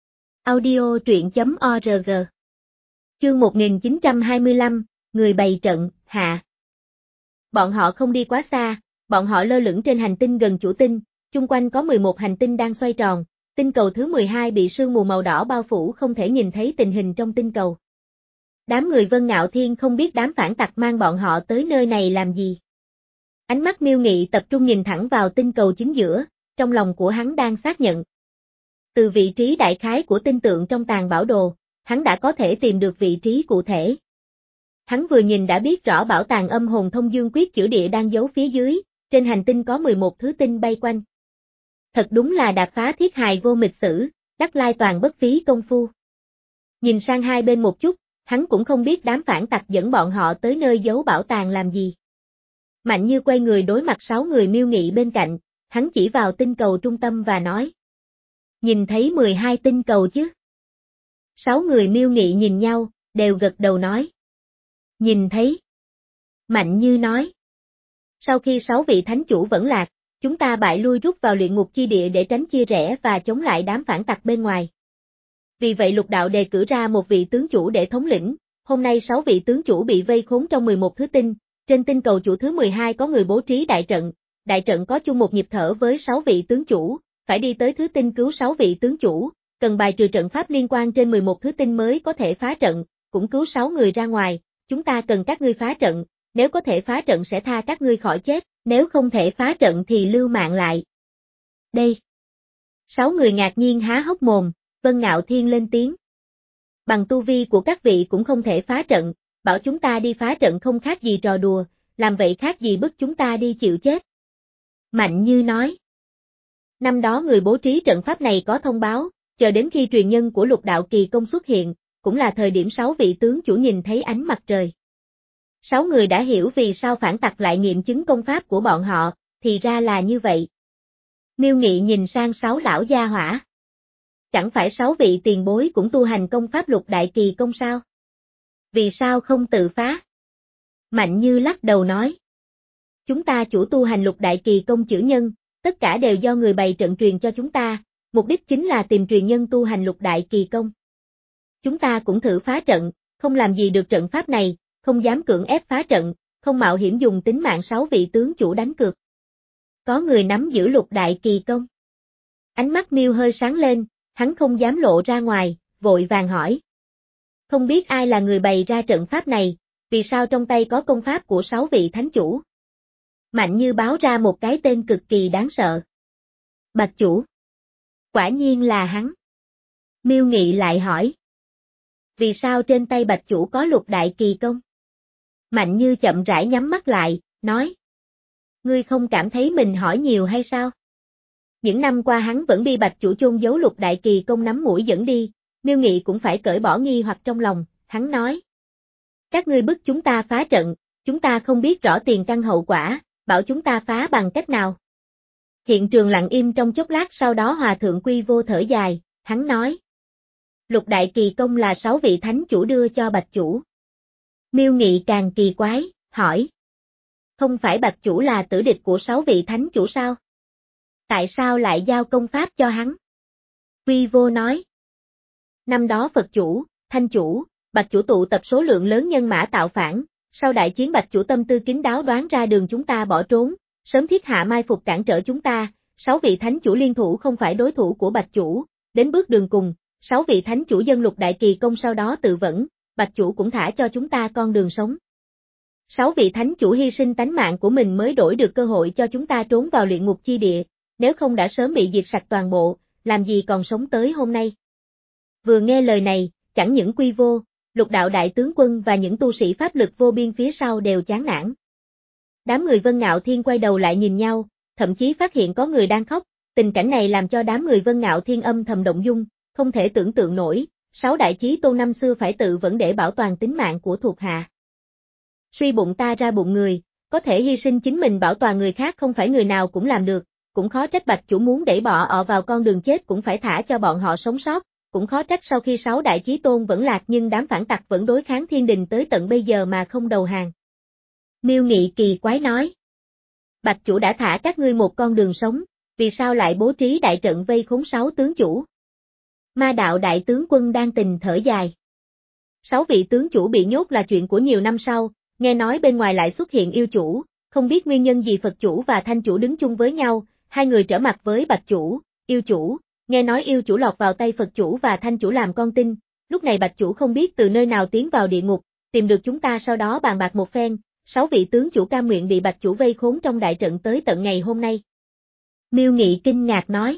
Speaker 1: Audio truyện chấm org Chương một nghìn chín trăm hai mươi lăm, Người bày trận, hạ. Bọn họ không đi quá xa, bọn họ lơ lửng trên hành tinh gần chủ tinh, chung quanh có mười một hành tinh đang xoay tròn, tinh cầu thứ mười hai bị sương mù màu đỏ bao phủ không thể nhìn thấy tình hình trong tinh cầu. Đám người Vân Ngạo Thiên không biết đám phản tặc mang bọn họ tới nơi này làm gì. Ánh mắt Miêu Nghị tập trung nhìn thẳng vào tinh cầu chính giữa, trong lòng của hắn đang xác nhận. Từ vị trí đại khái của tinh tượng trong tàng bảo đồ, hắn đã có thể tìm được vị trí cụ thể. Hắn vừa nhìn đã biết rõ bảo tàng âm hồn thông dương quyết chữa địa đang giấu phía dưới, trên hành tinh có mười một thứ tinh bay quanh. Thật đúng là đạp phá thiết hài vô mịch sử, đắc lai toàn bất phí công phu. Nhìn sang hai bên một chút, hắn cũng không biết đám phản tặc dẫn bọn họ tới nơi giấu bảo tàng làm gì. Mạnh Như quay người đối mặt sáu người Miêu Nghị bên cạnh, hắn chỉ vào tinh cầu trung tâm và nói. Nhìn thấy mười hai tinh cầu chứ? Sáu người Miêu Nghị nhìn nhau, đều gật đầu nói. Nhìn thấy. Mạnh Như nói. Sau khi sáu vị thánh chủ vẫn lạc, chúng ta bại lui rút vào luyện ngục chi địa để tránh chia rẽ và chống lại đám phản tặc bên ngoài. Vì vậy lục đạo đề cử ra một vị tướng chủ để thống lĩnh, hôm nay sáu vị tướng chủ bị vây khốn trong mười một thứ tinh, trên tinh cầu chủ thứ mười hai có người bố trí đại trận, đại trận có chung một nhịp thở với sáu vị tướng chủ, phải đi tới thứ tinh cứu sáu vị tướng chủ, cần bài trừ trận pháp liên quan trên mười một thứ tinh mới có thể phá trận, cũng cứu sáu người ra ngoài, chúng ta cần các ngươi phá trận, nếu có thể phá trận sẽ tha các ngươi khỏi chết, nếu không thể phá trận thì lưu mạng lại. Đây. Sáu người ngạc nhiên há hốc mồm, Vân Ngạo Thiên lên tiếng. Bằng tu vi của các vị cũng không thể phá trận, bảo chúng ta đi phá trận không khác gì trò đùa, làm vậy khác gì bức chúng ta đi chịu chết. Mạnh Như nói. Năm đó người bố trí trận pháp này có thông báo, chờ đến khi truyền nhân của lục đạo kỳ công xuất hiện, cũng là thời điểm sáu vị tướng chủ nhìn thấy ánh mặt trời. Sáu người đã hiểu vì sao phản tặc lại nghiệm chứng công pháp của bọn họ, thì ra là như vậy. Miêu Nghị nhìn sang sáu lão gia hỏa. Chẳng phải sáu vị tiền bối cũng tu hành công pháp Lục Đại Kỳ Công sao? Vì sao không tự phá? Mạnh Như lắc đầu nói. Chúng ta chủ tu hành Lục Đại Kỳ Công chữ nhân, tất cả đều do người bày trận truyền cho chúng ta, mục đích chính là tìm truyền nhân tu hành Lục Đại Kỳ Công. Chúng ta cũng thử phá trận, không làm gì được trận pháp này, không dám cưỡng ép phá trận, không mạo hiểm dùng tính mạng sáu vị tướng chủ đánh cược. Có người nắm giữ Lục Đại Kỳ Công. Ánh mắt Miêu hơi sáng lên, hắn không dám lộ ra ngoài, vội vàng hỏi. Không biết ai là người bày ra trận pháp này, vì sao trong tay có công pháp của sáu vị thánh chủ? Mạnh Như báo ra một cái tên cực kỳ đáng sợ. Bạch Chủ. Quả nhiên là hắn. Miêu Nghị lại hỏi. Vì sao trên tay Bạch Chủ có Lục Đại Kỳ Công? Mạnh Như chậm rãi nhắm mắt lại, nói. Ngươi không cảm thấy mình hỏi nhiều hay sao? Những năm qua hắn vẫn đi Bạch Chủ chôn giấu Lục Đại Kỳ Công nắm mũi dẫn đi, Miêu Nghị cũng phải cởi bỏ nghi hoặc trong lòng, hắn nói. Các ngươi bức chúng ta phá trận, chúng ta không biết rõ tiền căn hậu quả, bảo chúng ta phá bằng cách nào. Hiện trường lặng im trong chốc lát, sau đó Hòa Thượng Quy Vô thở dài, hắn nói. Lục Đại Kỳ Công là sáu vị thánh chủ đưa cho Bạch Chủ. Miêu Nghị càng kỳ quái, hỏi. Không phải Bạch Chủ là tử địch của sáu vị thánh chủ sao? Tại sao lại giao công pháp cho hắn? Quy Vô nói. Năm đó Phật Chủ, Thanh Chủ, Bạch Chủ tụ tập số lượng lớn nhân mã tạo phản, sau đại chiến Bạch Chủ tâm tư kín đáo đoán ra đường chúng ta bỏ trốn, sớm thiết hạ mai phục cản trở chúng ta, sáu vị thánh chủ liên thủ không phải đối thủ của Bạch Chủ, đến bước đường cùng, sáu vị thánh chủ dân Lục Đại Kỳ Công sau đó tự vẫn, Bạch Chủ cũng thả cho chúng ta con đường sống. Sáu vị thánh chủ hy sinh tánh mạng của mình mới đổi được cơ hội cho chúng ta trốn vào luyện ngục chi địa, nếu không đã sớm bị diệt sạch toàn bộ, làm gì còn sống tới hôm nay. Vừa nghe lời này, chẳng những Quy Vô, Lục Đạo Đại Tướng Quân và những tu sĩ pháp lực vô biên phía sau đều chán nản. Đám người Vân Ngạo Thiên quay đầu lại nhìn nhau, thậm chí phát hiện có người đang khóc, tình cảnh này làm cho đám người Vân Ngạo Thiên âm thầm động dung, không thể tưởng tượng nổi, sáu đại chí tôn năm xưa phải tự vẫn để bảo toàn tính mạng của thuộc hạ. Suy bụng ta ra bụng người, có thể hy sinh chính mình bảo toàn người khác không phải người nào cũng làm được, cũng khó trách Bạch Chủ muốn đẩy bọn họ vào con đường chết cũng phải thả cho bọn họ sống sót, cũng khó trách sau khi sáu đại chí tôn vẫn lạc nhưng đám phản tặc vẫn đối kháng thiên đình tới tận bây giờ mà không đầu hàng. Miêu Nghị kỳ quái nói. Bạch Chủ đã thả các ngươi một con đường sống, vì sao lại bố trí đại trận vây khốn sáu tướng chủ? Ma Đạo Đại Tướng Quân đang tình thở dài. Sáu vị tướng chủ bị nhốt là chuyện của nhiều năm sau, nghe nói bên ngoài lại xuất hiện yêu chủ, không biết nguyên nhân gì Phật Chủ và Thanh Chủ đứng chung với nhau, hai người trở mặt với Bạch Chủ, yêu chủ, nghe nói yêu chủ lọt vào tay Phật Chủ và Thanh Chủ làm con tin, lúc này Bạch Chủ không biết từ nơi nào tiến vào địa ngục, tìm được chúng ta sau đó bàn bạc một phen, sáu vị tướng chủ cam nguyện bị Bạch Chủ vây khốn trong đại trận tới tận ngày hôm nay. Miêu Nghị kinh ngạc nói.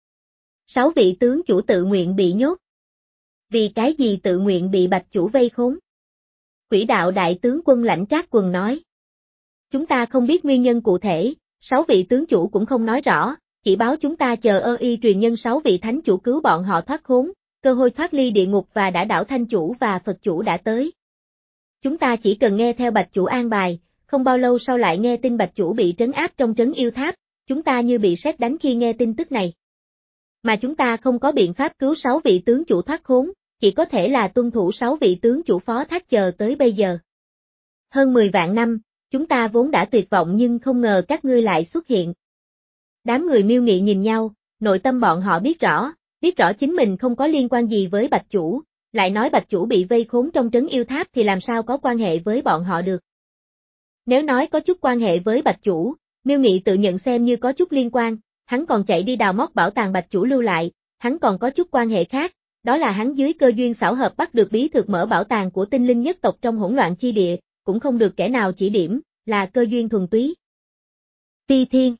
Speaker 1: Sáu vị tướng chủ tự nguyện bị nhốt. Vì cái gì tự nguyện bị Bạch Chủ vây khốn? Quỷ Đạo Đại Tướng Quân Lãnh Trác Quần nói. Chúng ta không biết nguyên nhân cụ thể, sáu vị tướng chủ cũng không nói rõ, chỉ báo chúng ta chờ ơ y truyền nhân sáu vị thánh chủ cứu bọn họ thoát khốn, cơ hội thoát ly địa ngục và đã đảo Thanh Chủ và Phật Chủ đã tới. Chúng ta chỉ cần nghe theo Bạch Chủ an bài, không bao lâu sau lại nghe tin Bạch Chủ bị trấn áp trong trấn yêu tháp, chúng ta như bị sét đánh khi nghe tin tức này. Mà chúng ta không có biện pháp cứu sáu vị tướng chủ thoát khốn, chỉ có thể là tuân thủ sáu vị tướng chủ phó thác chờ tới bây giờ. Hơn mười vạn năm, chúng ta vốn đã tuyệt vọng nhưng không ngờ các ngươi lại xuất hiện. Đám người Miêu Nghị nhìn nhau, nội tâm bọn họ biết rõ, biết rõ chính mình không có liên quan gì với Bạch Chủ, lại nói Bạch Chủ bị vây khốn trong trấn yêu tháp thì làm sao có quan hệ với bọn họ được. Nếu nói có chút quan hệ với Bạch Chủ, Miêu Nghị tự nhận xem như có chút liên quan, hắn còn chạy đi đào móc bảo tàng Bạch Chủ lưu lại, hắn còn có chút quan hệ khác, đó là hắn dưới cơ duyên xảo hợp bắt được bí thực mở bảo tàng của tinh linh nhất tộc trong hỗn loạn chi địa, cũng không được kẻ nào chỉ điểm, là cơ duyên thuần túy. Phi Thiên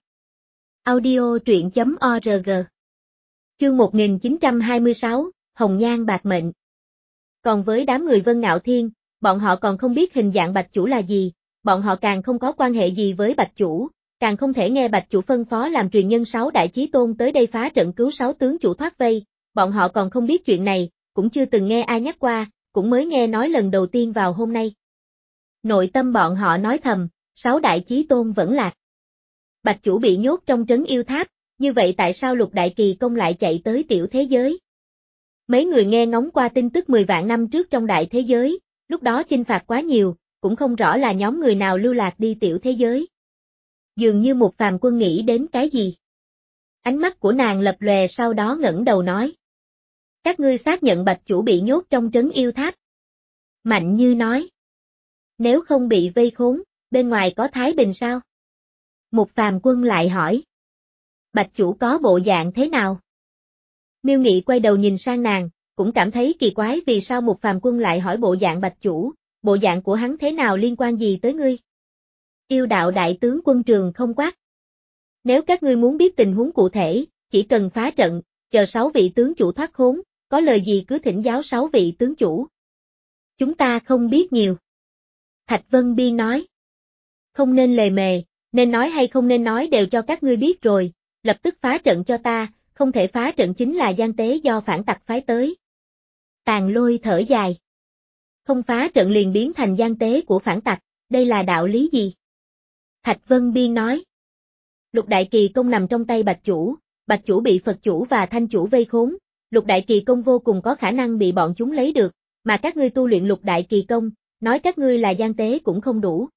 Speaker 1: Audio truyện chấm org Chương một nghìn chín trăm hai mươi sáu, Hồng Nhan Bạc Mệnh. Còn với đám người Vân Ngạo Thiên, bọn họ còn không biết hình dạng Bạch Chủ là gì, bọn họ càng không có quan hệ gì với Bạch Chủ, càng không thể nghe Bạch Chủ phân phó làm truyền nhân sáu đại chí tôn tới đây phá trận cứu sáu tướng chủ thoát vây, bọn họ còn không biết chuyện này, cũng chưa từng nghe ai nhắc qua, cũng mới nghe nói lần đầu tiên vào hôm nay. Nội tâm bọn họ nói thầm, sáu đại chí tôn vẫn lạc. Bạch chủ bị nhốt trong trấn yêu tháp, như vậy tại sao Lục Đại Kỳ Công lại chạy tới tiểu thế giới? Mấy người nghe ngóng qua tin tức mười vạn năm trước trong đại thế giới, lúc đó chinh phạt quá nhiều, cũng không rõ là nhóm người nào lưu lạc đi tiểu thế giới. Dường như một phàm quân nghĩ đến cái gì. Ánh mắt của nàng lập lòe sau đó ngẩng đầu nói. Các ngươi xác nhận Bạch chủ bị nhốt trong trấn yêu tháp. Mạnh Như nói. Nếu không bị vây khốn, bên ngoài có Thái Bình sao? Một phàm quân lại hỏi. Bạch chủ có bộ dạng thế nào? Miêu Nghị quay đầu nhìn sang nàng, cũng cảm thấy kỳ quái vì sao một phàm quân lại hỏi bộ dạng Bạch chủ, bộ dạng của hắn thế nào liên quan gì tới ngươi? Yêu đạo đại tướng quân Trường không quát. Nếu các ngươi muốn biết tình huống cụ thể, chỉ cần phá trận, chờ sáu vị tướng chủ thoát khốn, có lời gì cứ thỉnh giáo sáu vị tướng chủ. Chúng ta không biết nhiều. Thạch Vân Biên nói. Không nên lề mề, nên nói hay không nên nói đều cho các ngươi biết rồi, lập tức phá trận cho ta, không thể phá trận chính là gian tế do phản tặc phái tới. Tàn Lôi thở dài. Không phá trận liền biến thành gian tế của phản tặc, đây là đạo lý gì? Thạch Vân Biên nói. Lục Đại Kỳ Công nằm trong tay Bạch chủ, Bạch chủ bị Phật chủ và Thanh chủ vây khốn, Lục Đại Kỳ Công vô cùng có khả năng bị bọn chúng lấy được, mà các ngươi tu luyện Lục Đại Kỳ Công, nói các ngươi là gian tế cũng không đủ.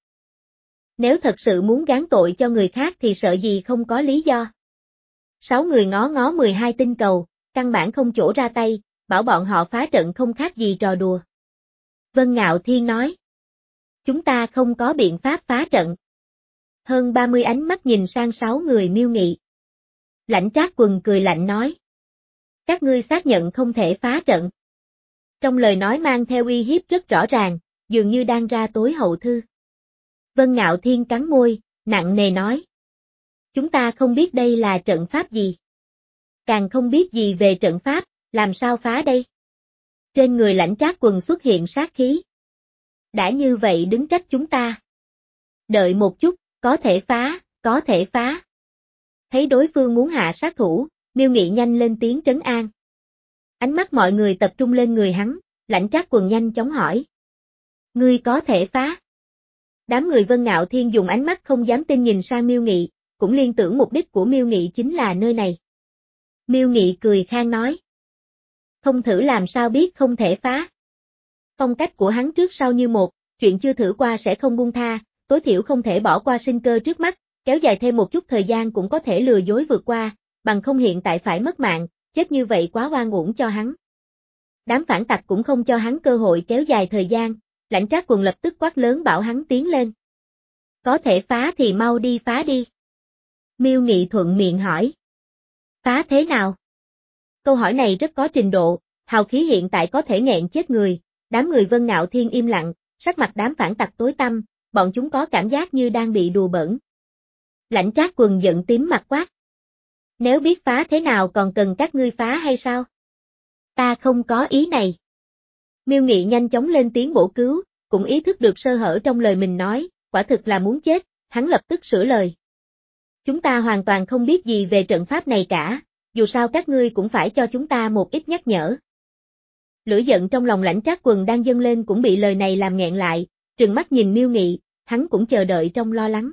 Speaker 1: Nếu thật sự muốn gán tội cho người khác thì sợ gì không có lý do. Sáu người ngó ngó mười hai tinh cầu, căn bản không chỗ ra tay, bảo bọn họ phá trận không khác gì trò đùa. Vân Ngạo Thiên nói. Chúng ta không có biện pháp phá trận. Hơn ba mươi ánh mắt nhìn sang sáu người Miêu Nghị. Lãnh Trác Quần cười lạnh nói. Các ngươi xác nhận không thể phá trận. Trong lời nói mang theo uy hiếp rất rõ ràng, dường như đang ra tối hậu thư. Vân Ngạo Thiên cắn môi, nặng nề nói. Chúng ta không biết đây là trận pháp gì. Càng không biết gì về trận pháp, làm sao phá đây? Trên người Lãnh Trác Quần xuất hiện sát khí. Đã như vậy đứng trách chúng ta. Đợi một chút, có thể phá, có thể phá. Thấy đối phương muốn hạ sát thủ, Miêu Nghị nhanh lên tiếng trấn an. Ánh mắt mọi người tập trung lên người hắn, Lãnh Trác Quần nhanh chóng hỏi. Ngươi có thể phá? Đám người Vân Ngạo Thiên dùng ánh mắt không dám tin nhìn sang Miêu Nghị, cũng liên tưởng mục đích của Miêu Nghị chính là nơi này. Miêu Nghị cười khan nói. Không thử làm sao biết không thể phá. Phong cách của hắn trước sau như một, chuyện chưa thử qua sẽ không buông tha, tối thiểu không thể bỏ qua sinh cơ trước mắt, kéo dài thêm một chút thời gian cũng có thể lừa dối vượt qua, bằng không hiện tại phải mất mạng, chết như vậy quá oan uổng cho hắn. Đám phản tặc cũng không cho hắn cơ hội kéo dài thời gian, Lãnh Trác Quần lập tức quát lớn bảo hắn tiến lên. Có thể phá thì mau đi phá đi. Miêu Nghị thuận miệng hỏi. Phá thế nào? Câu hỏi này rất có trình độ, hào khí hiện tại có thể nghẹn chết người, đám người Vân Ngạo Thiên im lặng, sắc mặt đám phản tặc tối tăm, bọn chúng có cảm giác như đang bị đùa bỡn. Lãnh Trác Quần giận tím mặt quát. Nếu biết phá thế nào còn cần các ngươi phá hay sao? Ta không có ý này. Miêu Nghị nhanh chóng lên tiếng bổ cứu, cũng ý thức được sơ hở trong lời mình nói, quả thực là muốn chết, hắn lập tức sửa lời. Chúng ta hoàn toàn không biết gì về trận pháp này cả, dù sao các ngươi cũng phải cho chúng ta một ít nhắc nhở. Lửa giận trong lòng Lãnh Trác Quần đang dâng lên cũng bị lời này làm nghẹn lại, trừng mắt nhìn Miêu Nghị, hắn cũng chờ đợi trong lo lắng.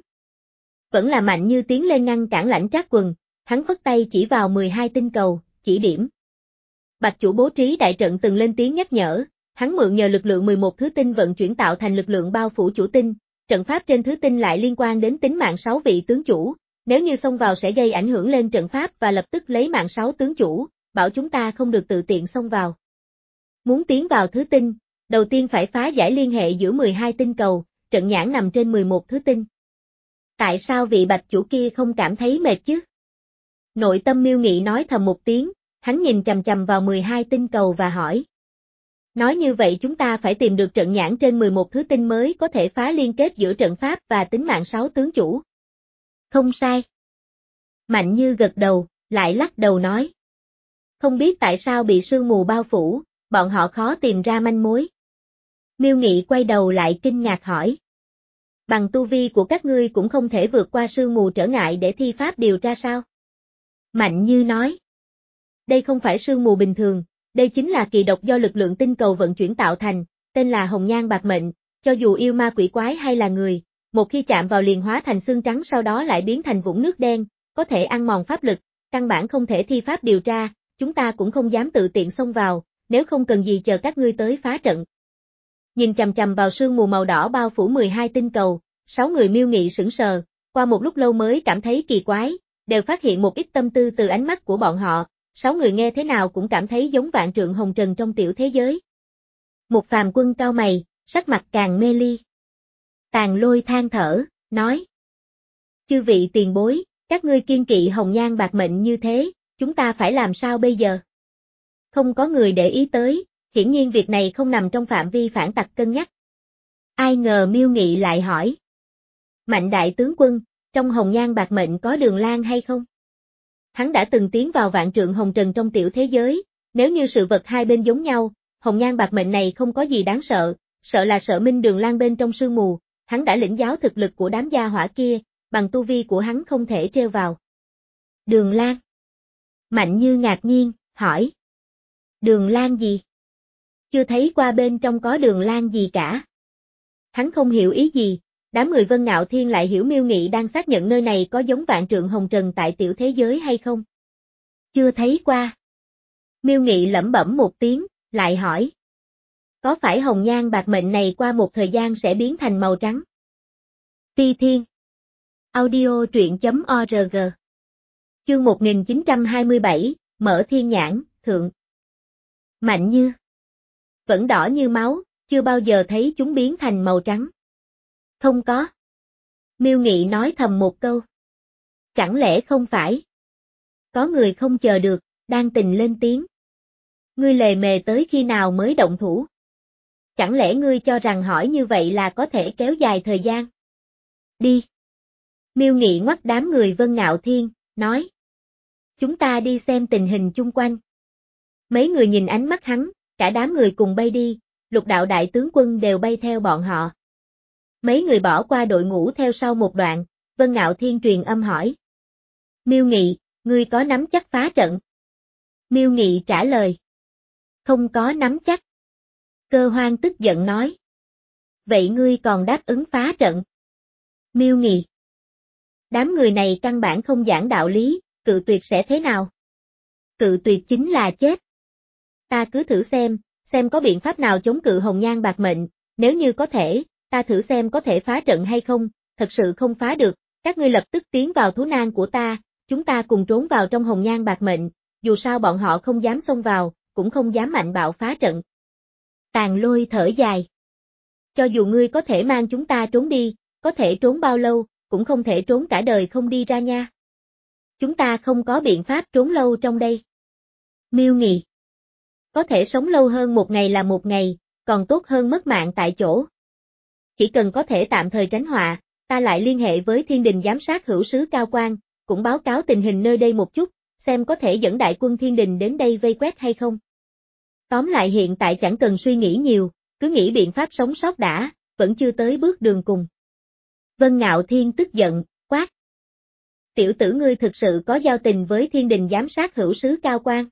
Speaker 1: Vẫn là Mạnh Như tiến lên ngăn cản Lãnh Trác Quần, hắn phất tay chỉ vào mười hai tinh cầu, chỉ điểm. Bạch chủ bố trí đại trận từng lên tiếng nhắc nhở, hắn mượn nhờ lực lượng mười một thứ tinh vận chuyển tạo thành lực lượng bao phủ chủ tinh, trận pháp trên thứ tinh lại liên quan đến tính mạng sáu vị tướng chủ, nếu như xông vào sẽ gây ảnh hưởng lên trận pháp và lập tức lấy mạng sáu tướng chủ, bảo chúng ta không được tự tiện xông vào. Muốn tiến vào thứ tinh, đầu tiên phải phá giải liên hệ giữa mười hai tinh cầu, trận nhãn nằm trên mười một thứ tinh. Tại sao vị Bạch chủ kia không cảm thấy mệt chứ? Nội tâm Miêu Nghị nói thầm một tiếng, hắn nhìn chằm chằm vào mười hai tinh cầu và hỏi. Nói như vậy chúng ta phải tìm được trận nhãn trên mười một thứ tinh mới có thể phá liên kết giữa trận pháp và tính mạng sáu tướng chủ. Không sai. Mạnh Như gật đầu, lại lắc đầu nói. Không biết tại sao bị sương mù bao phủ, bọn họ khó tìm ra manh mối. Miêu Nghị quay đầu lại kinh ngạc hỏi. Bằng tu vi của các ngươi cũng không thể vượt qua sương mù trở ngại để thi pháp điều tra sao? Mạnh Như nói. Đây không phải sương mù bình thường, Đây chính là kỳ độc do lực lượng tinh cầu vận chuyển tạo thành, tên là hồng nhan bạc mệnh, cho dù yêu ma quỷ quái hay là người, một khi chạm vào liền hóa thành xương trắng sau đó lại biến thành vũng nước đen, có thể ăn mòn pháp lực, căn bản không thể thi pháp điều tra, chúng ta cũng không dám tự tiện xông vào, nếu không cần gì chờ các ngươi tới phá trận. Nhìn chằm chằm vào sương mù màu đỏ bao phủ mười hai tinh cầu, sáu người Miêu Nghị sững sờ, qua một lúc lâu mới cảm thấy kỳ quái, đều phát hiện một ít tâm tư từ ánh mắt của bọn họ, sáu người nghe thế nào cũng cảm thấy giống vạn trượng hồng trần trong tiểu thế giới. Một phàm quân cau mày, sắc mặt càng mê ly. Tàn Lôi than thở, nói: chư vị tiền bối, các ngươi kiên kỵ hồng nhan bạc mệnh như thế, chúng ta phải làm sao bây giờ? Không có người để ý tới, hiển nhiên việc này không nằm trong phạm vi phản tặc cân nhắc. Ai ngờ Miêu Nghị lại hỏi: Mạnh đại tướng quân, trong hồng nhan bạc mệnh có Đường Lan hay không? Hắn đã từng tiến vào vạn trượng hồng trần trong tiểu thế giới, nếu như sự vật hai bên giống nhau, hồng nhan bạc mệnh này không có gì đáng sợ, sợ là sợ Minh Đường Lan bên trong sương mù, hắn đã lĩnh giáo thực lực của đám gia hỏa kia, bằng tu vi của hắn không thể treo vào. Đường Lan? Mạnh Như ngạc nhiên, hỏi. Đường Lan gì? Chưa thấy qua bên trong có Đường Lan gì cả. Hắn không hiểu ý gì, đám người Vân Ngạo Thiên lại hiểu Miêu Nghị đang xác nhận nơi này có giống vạn trượng hồng trần tại tiểu thế giới hay không. Chưa thấy qua. Miêu Nghị lẩm bẩm một tiếng, lại hỏi. Có phải hồng nhan bạc mệnh này qua một thời gian sẽ biến thành màu trắng? Ti Thiên. Audio truyện chấm org. Chương một nghìn chín trăm hai mươi bảy, Mở Thiên Nhãn, Thượng. Mạnh Như. Vẫn đỏ như máu, chưa bao giờ thấy chúng biến thành màu trắng. Không có. Miêu Nghị nói thầm một câu. Chẳng lẽ không phải? Có người không chờ được, đang tình lên tiếng. Ngươi lề mề tới khi nào mới động thủ? Chẳng lẽ ngươi cho rằng hỏi như vậy là có thể kéo dài thời gian? Đi. Miêu Nghị ngoắt đám người Vân Ngạo Thiên, nói. Chúng ta đi xem tình hình chung quanh. Mấy người nhìn ánh mắt hắn, cả đám người cùng bay đi, Lục Đạo đại tướng quân đều bay theo bọn họ. Mấy người bỏ qua đội ngũ theo sau một đoạn, Vân Ngạo Thiên truyền âm hỏi. Miêu Nghị, ngươi có nắm chắc phá trận? Miêu Nghị trả lời. Không có nắm chắc. Cơ Hoan tức giận nói. Vậy ngươi còn đáp ứng phá trận? Miêu Nghị. Đám người này căn bản không giảng đạo lý, cự tuyệt sẽ thế nào? Cự tuyệt chính là chết. Ta cứ thử xem, xem có biện pháp nào chống cự hồng nhan bạc mệnh, nếu như có thể, ta thử xem có thể phá trận hay không, thật sự không phá được, các ngươi lập tức tiến vào thú nang của ta, chúng ta cùng trốn vào trong hồng nhan bạc mệnh, dù sao bọn họ không dám xông vào, cũng không dám mạnh bạo phá trận. Tàn Lôi thở dài. Cho dù ngươi có thể mang chúng ta trốn đi, có thể trốn bao lâu, cũng không thể trốn cả đời không đi ra nha. Chúng ta không có biện pháp trốn lâu trong đây. Miêu Nghị. Có thể sống lâu hơn một ngày là một ngày, còn tốt hơn mất mạng tại chỗ. Chỉ cần có thể tạm thời tránh họa, ta lại liên hệ với thiên đình giám sát hữu sứ Cao Quang, cũng báo cáo tình hình nơi đây một chút, xem có thể dẫn đại quân thiên đình đến đây vây quét hay không. Tóm lại hiện tại chẳng cần suy nghĩ nhiều, cứ nghĩ biện pháp sống sót đã, vẫn chưa tới bước đường cùng. Vân Ngạo Thiên tức giận, quát. Tiểu tử ngươi thực sự có giao tình với thiên đình giám sát hữu sứ Cao Quang.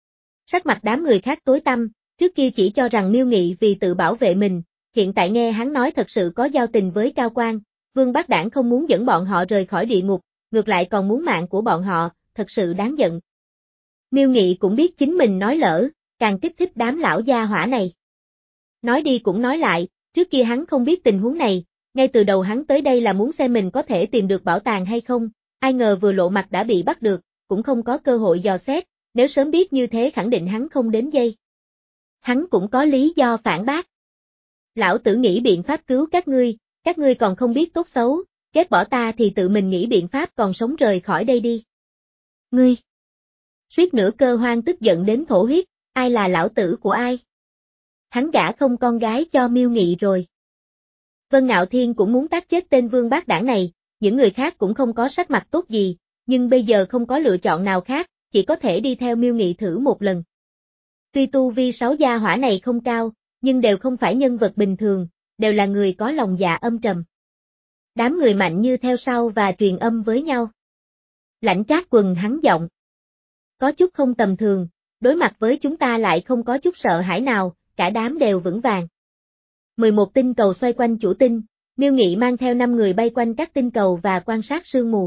Speaker 1: Sắc mặt đám người khác tối tăm, trước kia chỉ cho rằng Miêu Nghị vì tự bảo vệ mình, hiện tại nghe hắn nói thật sự có giao tình với Cao Quang, Vương Bác Đảng không muốn dẫn bọn họ rời khỏi địa ngục, ngược lại còn muốn mạng của bọn họ, thật sự đáng giận. Miêu Nghị cũng biết chính mình nói lỡ, càng kích thích đám lão gia hỏa này. Nói đi cũng nói lại, trước kia hắn không biết tình huống này, ngay từ đầu hắn tới đây là muốn xem mình có thể tìm được bảo tàng hay không, ai ngờ vừa lộ mặt đã bị bắt được, cũng không có cơ hội dò xét, nếu sớm biết như thế khẳng định hắn không đến dây. Hắn cũng có lý do phản bác. Lão tử nghĩ biện pháp cứu các ngươi, các ngươi còn không biết tốt xấu, ghét bỏ ta thì tự mình nghĩ biện pháp còn sống rời khỏi đây đi. Ngươi! Suýt nữa Cơ Hoan tức giận đến thổ huyết, ai là lão tử của ai? Hắn gả không con gái cho Miêu Nghị rồi. Vân Ngạo Thiên cũng muốn tác chết tên Vương Bác Đảng này, những người khác cũng không có sắc mặt tốt gì, nhưng bây giờ không có lựa chọn nào khác, chỉ có thể đi theo Miêu Nghị thử một lần. Tuy tu vi sáu gia hỏa này không cao, nhưng đều không phải nhân vật bình thường, đều là người có lòng dạ âm trầm. Đám người Mạnh Như theo sau và truyền âm với nhau. Lãnh Trác Quần hắn giọng. Có chút không tầm thường, đối mặt với chúng ta lại không có chút sợ hãi nào, cả đám đều vững vàng. mười một tinh cầu xoay quanh chủ tinh, Miêu Nghị mang theo năm người bay quanh các tinh cầu và quan sát sương mù.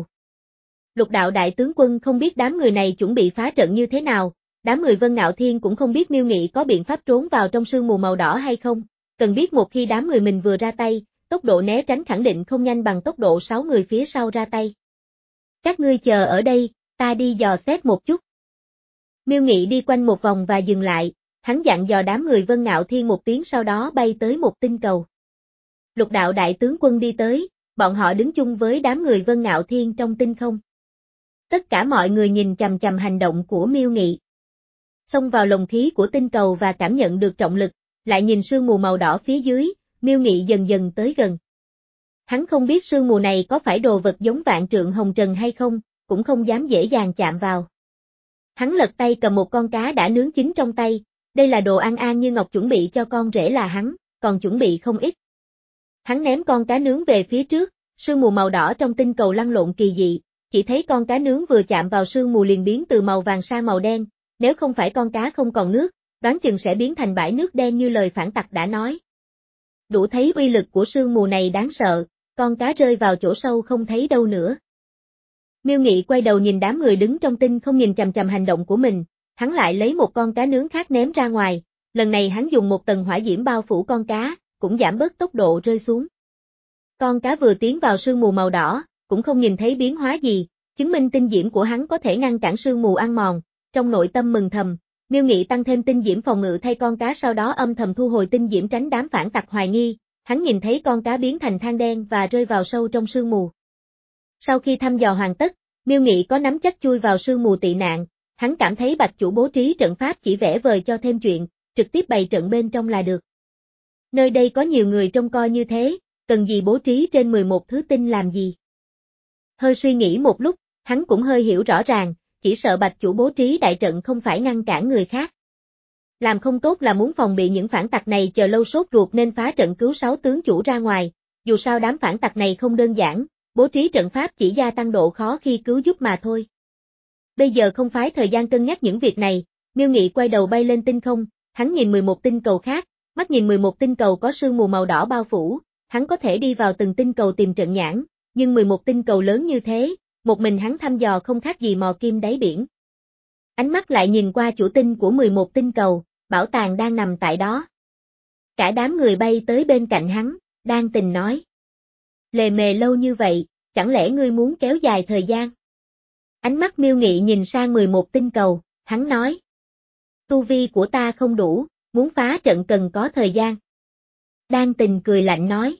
Speaker 1: Lục đạo đại tướng quân không biết đám người này chuẩn bị phá trận như thế nào, đám người Vân Ngạo Thiên cũng không biết Miêu Nghị có biện pháp trốn vào trong sương mù màu đỏ hay không, cần biết một khi đám người mình vừa ra tay, tốc độ né tránh khẳng định không nhanh bằng tốc độ sáu người phía sau ra tay. Các ngươi chờ ở đây, ta đi dò xét một chút. Miêu Nghị đi quanh một vòng và dừng lại, hắn dặn dò đám người Vân Ngạo Thiên một tiếng sau đó bay tới một tinh cầu. Lục đạo đại tướng quân đi tới, bọn họ đứng chung với đám người Vân Ngạo Thiên trong tinh không. Tất cả mọi người nhìn chằm chằm hành động của Miêu Nghị. Xông vào lồng khí của tinh cầu và cảm nhận được trọng lực, lại nhìn sương mù màu đỏ phía dưới, Miêu Nghị dần dần tới gần. Hắn không biết sương mù này có phải đồ vật giống vạn trượng hồng trần hay không, cũng không dám dễ dàng chạm vào. Hắn lật tay cầm một con cá đã nướng chín trong tay, đây là đồ ăn An Như Ngọc chuẩn bị cho con rể là hắn, còn chuẩn bị không ít. Hắn ném con cá nướng về phía trước, sương mù màu đỏ trong tinh cầu lăn lộn kỳ dị, chỉ thấy con cá nướng vừa chạm vào sương mù liền biến từ màu vàng sang màu đen, nếu không phải con cá không còn nước, đoán chừng sẽ biến thành bãi nước đen như lời phản tặc đã nói. Đủ thấy uy lực của sương mù này đáng sợ, con cá rơi vào chỗ sâu không thấy đâu nữa. Miêu Nghị quay đầu nhìn đám người đứng trong tinh không nhìn chằm chằm hành động của mình, hắn lại lấy một con cá nướng khác ném ra ngoài, lần này hắn dùng một tầng hỏa diễm bao phủ con cá, cũng giảm bớt tốc độ rơi xuống. Con cá vừa tiến vào sương mù màu đỏ, cũng không nhìn thấy biến hóa gì, chứng minh tinh diễm của hắn có thể ngăn cản sương mù ăn mòn, trong nội tâm mừng thầm, Miêu Nghị tăng thêm tinh diễm phòng ngự thay con cá sau đó âm thầm thu hồi tinh diễm tránh đám phản tặc hoài nghi, hắn nhìn thấy con cá biến thành than đen và rơi vào sâu trong sương mù. Sau khi thăm dò hoàn tất, Miêu Nghị có nắm chắc chui vào sương mù tị nạn, hắn cảm thấy Bạch Chủ bố trí trận pháp chỉ vẽ vời cho thêm chuyện, trực tiếp bày trận bên trong là được. Nơi đây có nhiều người trông coi như thế, cần gì bố trí trên mười một thứ tinh làm gì. Hơi suy nghĩ một lúc, hắn cũng hơi hiểu rõ ràng, chỉ sợ Bạch Chủ bố trí đại trận không phải ngăn cản người khác. Làm không tốt là muốn phòng bị những phản tặc này chờ lâu sốt ruột nên phá trận cứu sáu tướng chủ ra ngoài, dù sao đám phản tặc này không đơn giản, bố trí trận pháp chỉ gia tăng độ khó khi cứu giúp mà thôi. Bây giờ không phải thời gian cân nhắc những việc này, Miêu Nghị quay đầu bay lên tinh không, hắn nhìn mười một tinh cầu khác, mắt nhìn mười một tinh cầu có sương mù màu đỏ bao phủ, hắn có thể đi vào từng tinh cầu tìm trận nhãn, nhưng mười một tinh cầu lớn như thế, một mình hắn thăm dò không khác gì mò kim đáy biển. Ánh mắt lại nhìn qua chủ tinh của mười một tinh cầu, bảo tàng đang nằm tại đó. Cả đám người bay tới bên cạnh hắn, đang tình nói. Lề mề lâu như vậy, chẳng lẽ ngươi muốn kéo dài thời gian? Ánh mắt Miêu Nghị nhìn sang mười một tinh cầu, hắn nói. Tu vi của ta không đủ, muốn phá trận cần có thời gian. Đan Tình cười lạnh nói.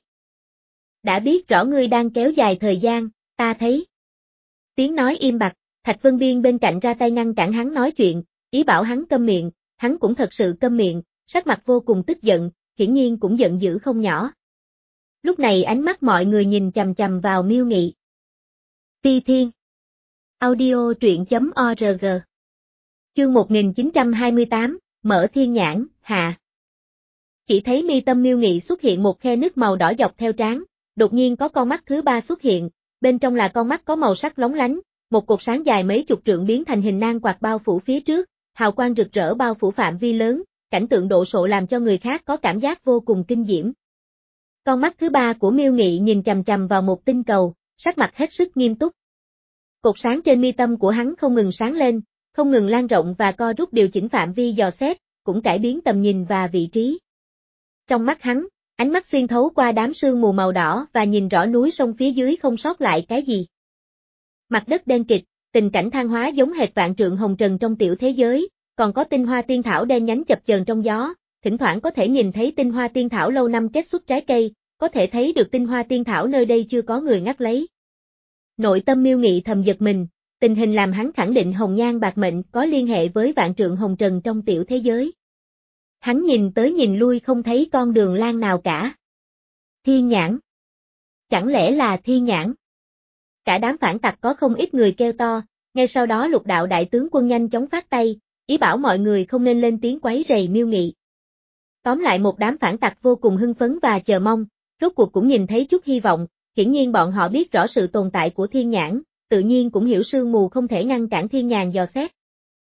Speaker 1: Đã biết rõ ngươi đang kéo dài thời gian, ta thấy. Tiếng nói im bặt, Thạch Vân Biên bên cạnh ra tay ngăn cản hắn nói chuyện, ý bảo hắn câm miệng, hắn cũng thật sự câm miệng, sắc mặt vô cùng tức giận, hiển nhiên cũng giận dữ không nhỏ. Lúc này ánh mắt mọi người nhìn chằm chằm vào Miêu Nghị. Phi Thiên Audio truyện.org Chương một nghìn chín trăm hai mươi tám, Mở Thiên Nhãn, hạ. Chỉ thấy mi tâm Miêu Nghị xuất hiện một khe nứt màu đỏ dọc theo trán, đột nhiên có con mắt thứ ba xuất hiện, bên trong là con mắt có màu sắc lóng lánh, một cột sáng dài mấy chục trượng biến thành hình nang quạt bao phủ phía trước, hào quang rực rỡ bao phủ phạm vi lớn, cảnh tượng độ sộ làm cho người khác có cảm giác vô cùng kinh diễm. Con mắt thứ ba của Miêu Nghị nhìn chằm chằm vào một tinh cầu, sắc mặt hết sức nghiêm túc. Cột sáng trên mi tâm của hắn không ngừng sáng lên, không ngừng lan rộng và co rút điều chỉnh phạm vi dò xét, cũng cải biến tầm nhìn và vị trí. Trong mắt hắn, ánh mắt xuyên thấu qua đám sương mù màu đỏ và nhìn rõ núi sông phía dưới không sót lại cái gì. Mặt đất đen kịt, tình cảnh than hóa giống hệt vạn trượng hồng trần trong tiểu thế giới, còn có tinh hoa tiên thảo đen nhánh chập chờn trong gió, thỉnh thoảng có thể nhìn thấy tinh hoa tiên thảo lâu năm kết xuất trái cây, có thể thấy được tinh hoa tiên thảo nơi đây chưa có người ngắt lấy. Nội tâm Miêu Nghị thầm giật mình, tình hình làm hắn khẳng định hồng nhan bạc mệnh có liên hệ với vạn trượng hồng trần trong tiểu thế giới. Hắn nhìn tới nhìn lui không thấy con đường lan nào cả. Thiên nhãn. Chẳng lẽ là thiên nhãn? Cả đám phản tặc có không ít người kêu to, ngay sau đó Lục đạo đại tướng quân nhanh chóng phát tay, ý bảo mọi người không nên lên tiếng quấy rầy Miêu Nghị. Tóm lại một đám phản tặc vô cùng hưng phấn và chờ mong, rốt cuộc cũng nhìn thấy chút hy vọng, hiển nhiên bọn họ biết rõ sự tồn tại của thiên nhãn, tự nhiên cũng hiểu sương mù không thể ngăn cản thiên nhàn dò xét.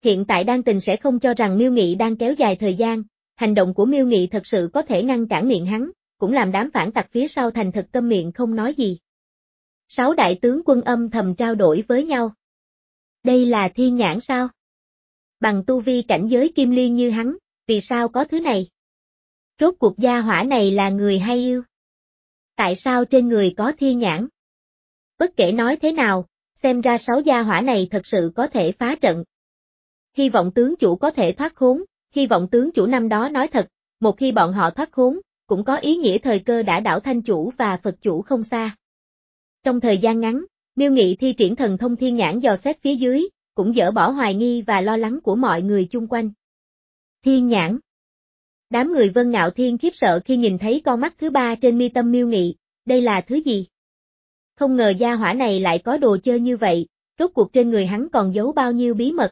Speaker 1: Hiện tại Đan Tình sẽ không cho rằng Miêu Nghị đang kéo dài thời gian, hành động của Miêu Nghị thật sự có thể ngăn cản miệng hắn, cũng làm đám phản tặc phía sau thành thật câm miệng không nói gì. Sáu đại tướng quân âm thầm trao đổi với nhau. Đây là thiên nhãn sao? Bằng tu vi cảnh giới kim liên như hắn, vì sao có thứ này? Rốt cuộc gia hỏa này là người hay yêu? Tại sao trên người có thiên nhãn? Bất kể nói thế nào, xem ra sáu gia hỏa này thật sự có thể phá trận. Hy vọng tướng chủ có thể thoát khốn, hy vọng tướng chủ năm đó nói thật, một khi bọn họ thoát khốn, cũng có ý nghĩa thời cơ đã đảo Thanh chủ và Phật chủ không xa. Trong thời gian ngắn, Miêu Nghị thi triển thần thông thiên nhãn dò xét phía dưới, cũng dỡ bỏ hoài nghi và lo lắng của mọi người chung quanh. Thiên nhãn. Đám người Vân Ngạo Thiên khiếp sợ khi nhìn thấy con mắt thứ ba trên mi tâm Miêu Nghị, đây là thứ gì? Không ngờ gia hỏa này lại có đồ chơi như vậy, rốt cuộc trên người hắn còn giấu bao nhiêu bí mật.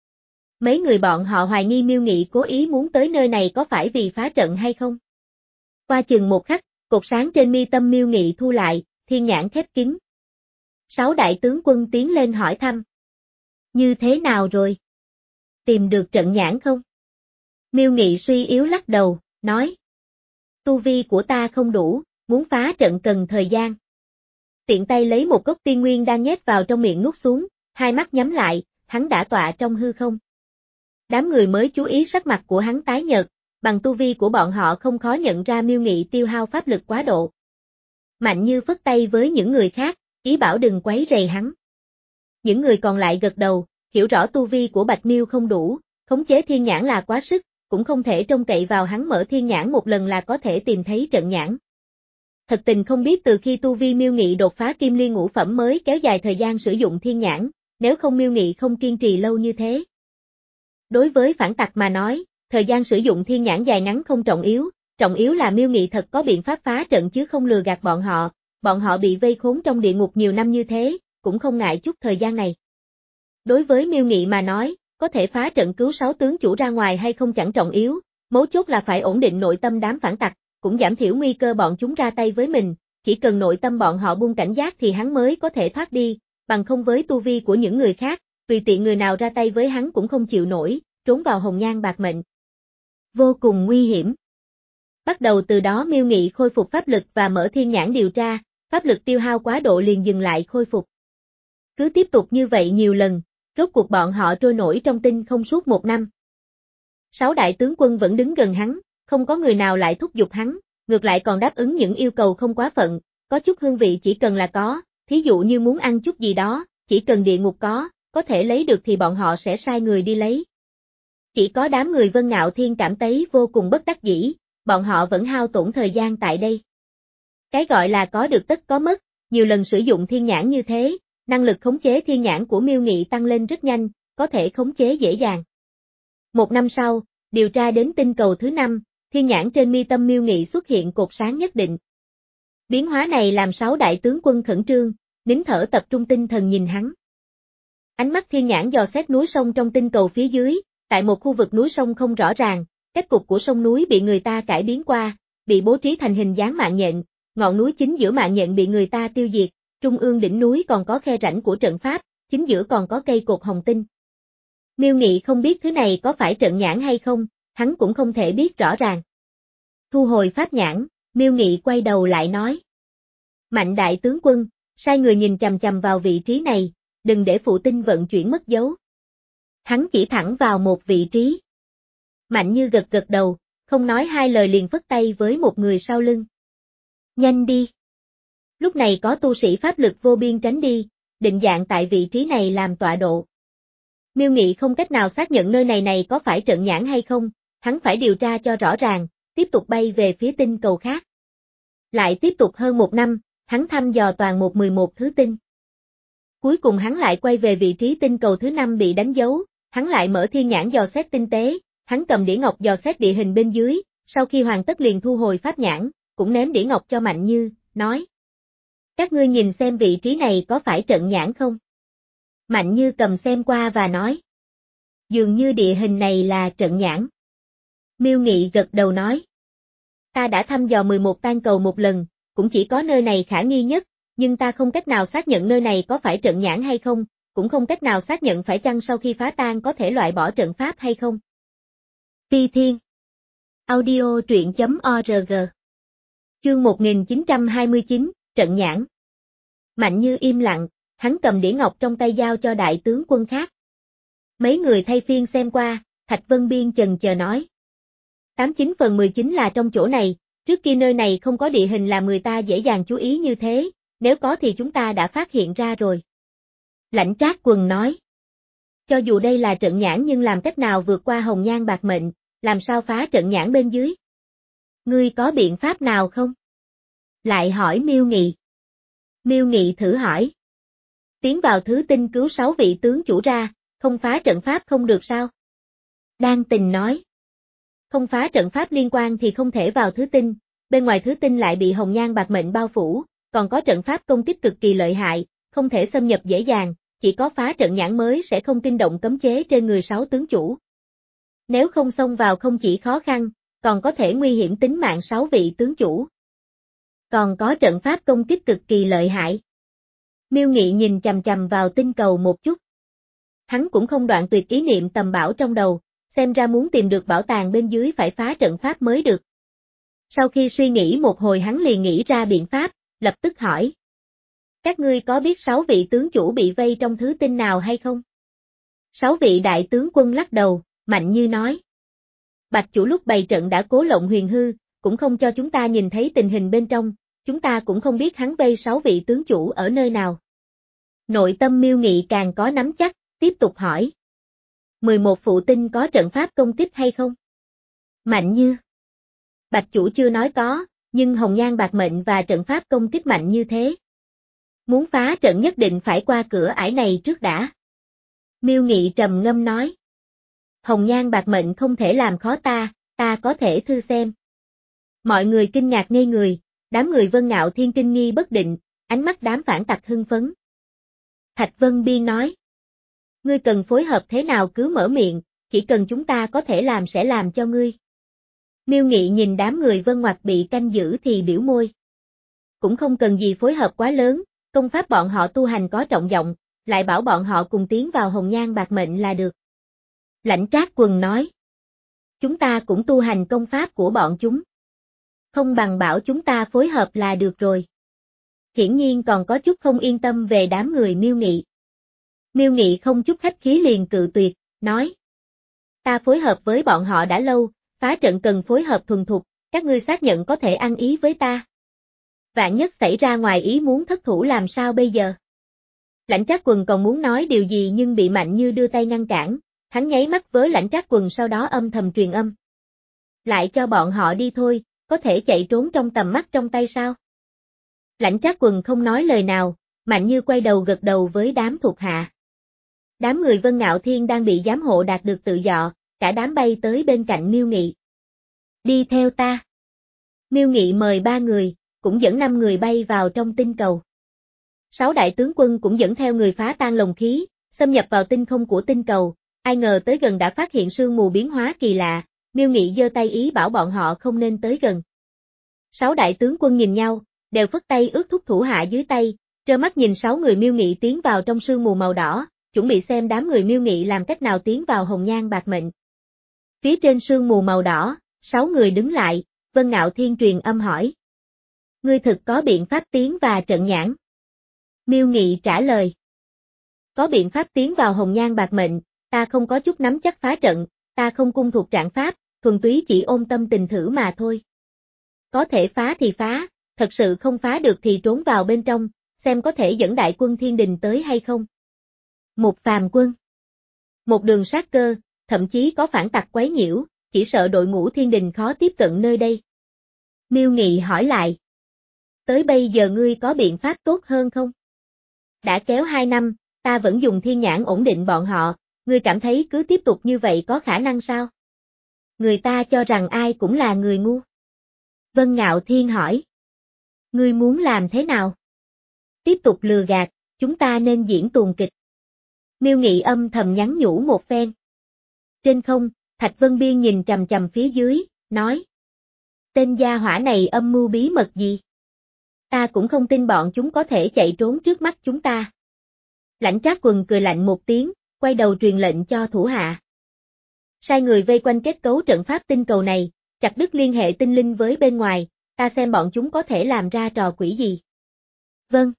Speaker 1: Mấy người bọn họ hoài nghi Miêu Nghị cố ý muốn tới nơi này có phải vì phá trận hay không? Qua chừng một khắc, cột sáng trên mi tâm Miêu Nghị thu lại, thiên nhãn khép kín. Sáu đại tướng quân tiến lên hỏi thăm. Như thế nào rồi? Tìm được trận nhãn không? Miêu Nghị suy yếu lắc đầu, nói. Tu vi của ta không đủ, muốn phá trận cần thời gian. Tiện tay lấy một cốc tiên nguyên đang nhét vào trong miệng nuốt xuống, hai mắt nhắm lại, hắn đã tọa trong hư không. Đám người mới chú ý sắc mặt của hắn tái nhợt, bằng tu vi của bọn họ không khó nhận ra Miêu Nghị tiêu hao pháp lực quá độ. Mạnh Như phất tay với những người khác, ý bảo đừng quấy rầy hắn. Những người còn lại gật đầu, hiểu rõ tu vi của Bạch Miêu không đủ, khống chế thiên nhãn là quá sức, cũng không thể trông cậy vào hắn mở thiên nhãn một lần là có thể tìm thấy trận nhãn. Thật tình không biết từ khi tu vi Miêu Nghị đột phá kim liên ngũ phẩm mới kéo dài thời gian sử dụng thiên nhãn, nếu không Miêu Nghị không kiên trì lâu như thế. Đối với phản tặc mà nói, thời gian sử dụng thiên nhãn dài ngắn không trọng yếu, trọng yếu là Miêu Nghị thật có biện pháp phá trận chứ không lừa gạt bọn họ, bọn họ bị vây khốn trong địa ngục nhiều năm như thế, cũng không ngại chút thời gian này. Đối với Miêu Nghị mà nói, có thể phá trận cứu sáu tướng chủ ra ngoài hay không chẳng trọng yếu, mấu chốt là phải ổn định nội tâm đám phản tặc, cũng giảm thiểu nguy cơ bọn chúng ra tay với mình, chỉ cần nội tâm bọn họ buông cảnh giác thì hắn mới có thể thoát đi, bằng không với tu vi của những người khác, tùy tiện người nào ra tay với hắn cũng không chịu nổi, trốn vào hồng nhan bạc mệnh. Vô cùng nguy hiểm. Bắt đầu từ đó Miêu Nghị khôi phục pháp lực và mở thiên nhãn điều tra, pháp lực tiêu hao quá độ liền dừng lại khôi phục. Cứ tiếp tục như vậy nhiều lần, rốt cuộc bọn họ trôi nổi trong tinh không suốt một năm. Sáu đại tướng quân vẫn đứng gần hắn, không có người nào lại thúc giục hắn, ngược lại còn đáp ứng những yêu cầu không quá phận, có chút hương vị chỉ cần là có, thí dụ như muốn ăn chút gì đó, chỉ cần địa ngục có, có thể lấy được thì bọn họ sẽ sai người đi lấy. Chỉ có đám người Vân Ngạo Thiên cảm thấy vô cùng bất đắc dĩ, bọn họ vẫn hao tổn thời gian tại đây. Cái gọi là có được tất có mất, nhiều lần sử dụng thiên nhãn như thế, năng lực khống chế thiên nhãn của Miêu Nghị tăng lên rất nhanh, có thể khống chế dễ dàng. Một năm sau, điều tra đến tinh cầu thứ năm, thiên nhãn trên mi tâm Miêu Nghị xuất hiện cột sáng nhất định. Biến hóa này làm sáu đại tướng quân khẩn trương, nín thở tập trung tinh thần nhìn hắn. Ánh mắt thiên nhãn dò xét núi sông trong tinh cầu phía dưới, tại một khu vực núi sông không rõ ràng, kết cục của sông núi bị người ta cải biến qua, bị bố trí thành hình dáng mạng nhện, ngọn núi chính giữa mạng nhện bị người ta tiêu diệt, trung ương đỉnh núi còn có khe rãnh của trận pháp, chính giữa còn có cây cột hồng tinh. Miêu Nghị không biết thứ này có phải trận nhãn hay không, hắn cũng không thể biết rõ ràng. Thu hồi pháp nhãn, Miêu Nghị quay đầu lại nói. Mạnh đại tướng quân, sai người nhìn chằm chằm vào vị trí này, đừng để phụ tinh vận chuyển mất dấu. Hắn chỉ thẳng vào một vị trí. Mạnh Như gật gật đầu, không nói hai lời liền phất tay với một người sau lưng. Nhanh đi. Lúc này có tu sĩ pháp lực vô biên tránh đi, định dạng tại vị trí này làm tọa độ. Miêu Nghị không cách nào xác nhận nơi này này có phải trận nhãn hay không, hắn phải điều tra cho rõ ràng, tiếp tục bay về phía tinh cầu khác. Lại tiếp tục hơn một năm, hắn thăm dò toàn một mười một thứ tinh. Cuối cùng hắn lại quay về vị trí tinh cầu thứ năm bị đánh dấu, hắn lại mở thiên nhãn dò xét tinh tế, hắn cầm đĩa ngọc dò xét địa hình bên dưới, sau khi hoàn tất liền thu hồi pháp nhãn, cũng ném đĩa ngọc cho Mạnh Như, nói. Các ngươi nhìn xem vị trí này có phải trận nhãn không? Mạnh Như cầm xem qua và nói. Dường như địa hình này là trận nhãn. Miêu Nghị gật đầu nói. Ta đã thăm dò mười một tan cầu một lần, cũng chỉ có nơi này khả nghi nhất, nhưng ta không cách nào xác nhận nơi này có phải trận nhãn hay không, cũng không cách nào xác nhận phải chăng sau khi phá tan có thể loại bỏ trận pháp hay không. Phi Thiên Audio truyện chấm org Chương một nghìn chín trăm hai mươi chín, Trận Nhãn. Mạnh Như im lặng, hắn cầm đĩa ngọc trong tay giao cho đại tướng quân khác. Mấy người thay phiên xem qua, Thạch Vân Biên chần chờ nói. tám chín phần mười chín là trong chỗ này, trước kia nơi này không có địa hình làm người ta dễ dàng chú ý như thế, nếu có thì chúng ta đã phát hiện ra rồi. Lãnh Trác Quần nói. Cho dù đây là trận nhãn nhưng làm cách nào vượt qua hồng nhan bạc mệnh, làm sao phá trận nhãn bên dưới? Ngươi có biện pháp nào không? Lại hỏi Miêu Nghị. Miêu Nghị thử hỏi. Tiến vào thứ tinh cứu sáu vị tướng chủ ra, không phá trận pháp không được sao? Đan Tình nói. Không phá trận pháp liên quan thì không thể vào thứ tinh, bên ngoài thứ tinh lại bị hồng nhan bạc mệnh bao phủ, còn có trận pháp công kích cực kỳ lợi hại, không thể xâm nhập dễ dàng, chỉ có phá trận nhãn mới sẽ không kinh động cấm chế trên người sáu tướng chủ. Nếu không xông vào không chỉ khó khăn, còn có thể nguy hiểm tính mạng sáu vị tướng chủ. Còn có trận pháp công kích cực kỳ lợi hại. Miêu Nghị nhìn chằm chằm vào tinh cầu một chút. Hắn cũng không đoạn tuyệt ý niệm tầm bảo trong đầu, xem ra muốn tìm được bảo tàng bên dưới phải phá trận pháp mới được. Sau khi suy nghĩ một hồi hắn liền nghĩ ra biện pháp, lập tức hỏi. Các ngươi có biết sáu vị tướng chủ bị vây trong thứ tinh nào hay không? Sáu vị đại tướng quân lắc đầu, Mạnh Như nói. Bạch chủ lúc bày trận đã cố lộng huyền hư, cũng không cho chúng ta nhìn thấy tình hình bên trong, chúng ta cũng không biết hắn vây sáu vị tướng chủ ở nơi nào. Nội tâm Miêu Nghị càng có nắm chắc, tiếp tục hỏi. mười một phụ tinh có trận pháp công kích hay không? Mạnh Như. Bạch chủ chưa nói có, nhưng hồng nhan bạc mệnh và trận pháp công kích mạnh như thế. Muốn phá trận nhất định phải qua cửa ải này trước đã. Miêu Nghị trầm ngâm nói. Hồng nhan bạc mệnh không thể làm khó ta, ta có thể thư xem. Mọi người kinh ngạc ngây người, đám người Vân Ngạo Thiên kinh nghi bất định, ánh mắt đám phản tặc hưng phấn. Thạch Vân Biên nói. Ngươi cần phối hợp thế nào cứ mở miệng, chỉ cần chúng ta có thể làm sẽ làm cho ngươi. Miêu Nghị nhìn đám người Vân Ngoặc bị canh giữ thì biểu môi. Cũng không cần gì phối hợp quá lớn, công pháp bọn họ tu hành có trọng vọng, lại bảo bọn họ cùng tiến vào hồng nhan bạc mệnh là được. Lãnh Trác Quần nói. Chúng ta cũng tu hành công pháp của bọn chúng. Không bằng bảo chúng ta phối hợp là được rồi. Hiển nhiên còn có chút không yên tâm về đám người Miêu Nghị. Miêu Nghị không chút khách khí liền cự tuyệt, nói. Ta phối hợp với bọn họ đã lâu, phá trận cần phối hợp thuần thục, các ngươi xác nhận có thể ăn ý với ta. Vạn nhất xảy ra ngoài ý muốn thất thủ làm sao bây giờ? Lãnh Trác Quần còn muốn nói điều gì nhưng bị Mạnh Như đưa tay ngăn cản, hắn nháy mắt với Lãnh Trác Quần sau đó âm thầm truyền âm. Lại cho bọn họ đi thôi, có thể chạy trốn trong tầm mắt trong tay sao? Lãnh Trác Quần không nói lời nào, Mạnh Như quay đầu gật đầu với đám thuộc hạ. Đám người Vân Ngạo Thiên đang bị giám hộ đạt được tự do, cả đám bay tới bên cạnh Miêu Nghị. Đi theo ta. Miêu Nghị mời ba người, cũng dẫn năm người bay vào trong tinh cầu. Sáu đại tướng quân cũng dẫn theo người phá tan lồng khí, xâm nhập vào tinh không của tinh cầu, ai ngờ tới gần đã phát hiện sương mù biến hóa kỳ lạ, Miêu Nghị giơ tay ý bảo bọn họ không nên tới gần. Sáu đại tướng quân nhìn nhau, đều phất tay ước thúc thủ hạ dưới tay, trơ mắt nhìn sáu người Miêu Nghị tiến vào trong sương mù màu đỏ, chuẩn bị xem đám người Miêu Nghị làm cách nào tiến vào hồng nhan bạc mệnh. Phía trên sương mù màu đỏ, sáu người đứng lại, Vân Ngạo Thiên truyền âm hỏi. Ngươi thực có biện pháp tiến và trận nhãn? Miêu Nghị trả lời. Có biện pháp tiến vào hồng nhan bạc mệnh, ta không có chút nắm chắc phá trận, ta không cung thuộc trạng pháp, thuần túy chỉ ôm tâm tình thử mà thôi. Có thể phá thì phá, thật sự không phá được thì trốn vào bên trong, xem có thể dẫn đại quân thiên đình tới hay không. Một phàm quân. Một đường sát cơ, thậm chí có phản tặc quấy nhiễu, chỉ sợ đội ngũ thiên đình khó tiếp cận nơi đây. Miêu Nghị hỏi lại. Tới bây giờ ngươi có biện pháp tốt hơn không? Đã kéo hai năm, ta vẫn dùng thiên nhãn ổn định bọn họ, ngươi cảm thấy cứ tiếp tục như vậy có khả năng sao? Người ta cho rằng ai cũng là người ngu. Vân Ngạo Thiên hỏi. Ngươi muốn làm thế nào? Tiếp tục lừa gạt, chúng ta nên diễn tuồng kịch. Miêu Nghị âm thầm nhắn nhủ một phen. Trên không, Thạch Vân Biên nhìn trầm trầm phía dưới, nói. Tên gia hỏa này âm mưu bí mật gì? Ta cũng không tin bọn chúng có thể chạy trốn trước mắt chúng ta. Lãnh Trác Quần cười lạnh một tiếng, quay đầu truyền lệnh cho thủ hạ. Sai người vây quanh kết cấu trận pháp tinh cầu này, chặt đứt liên hệ tinh linh với bên ngoài, ta xem bọn chúng có thể làm ra trò quỷ gì. Vâng.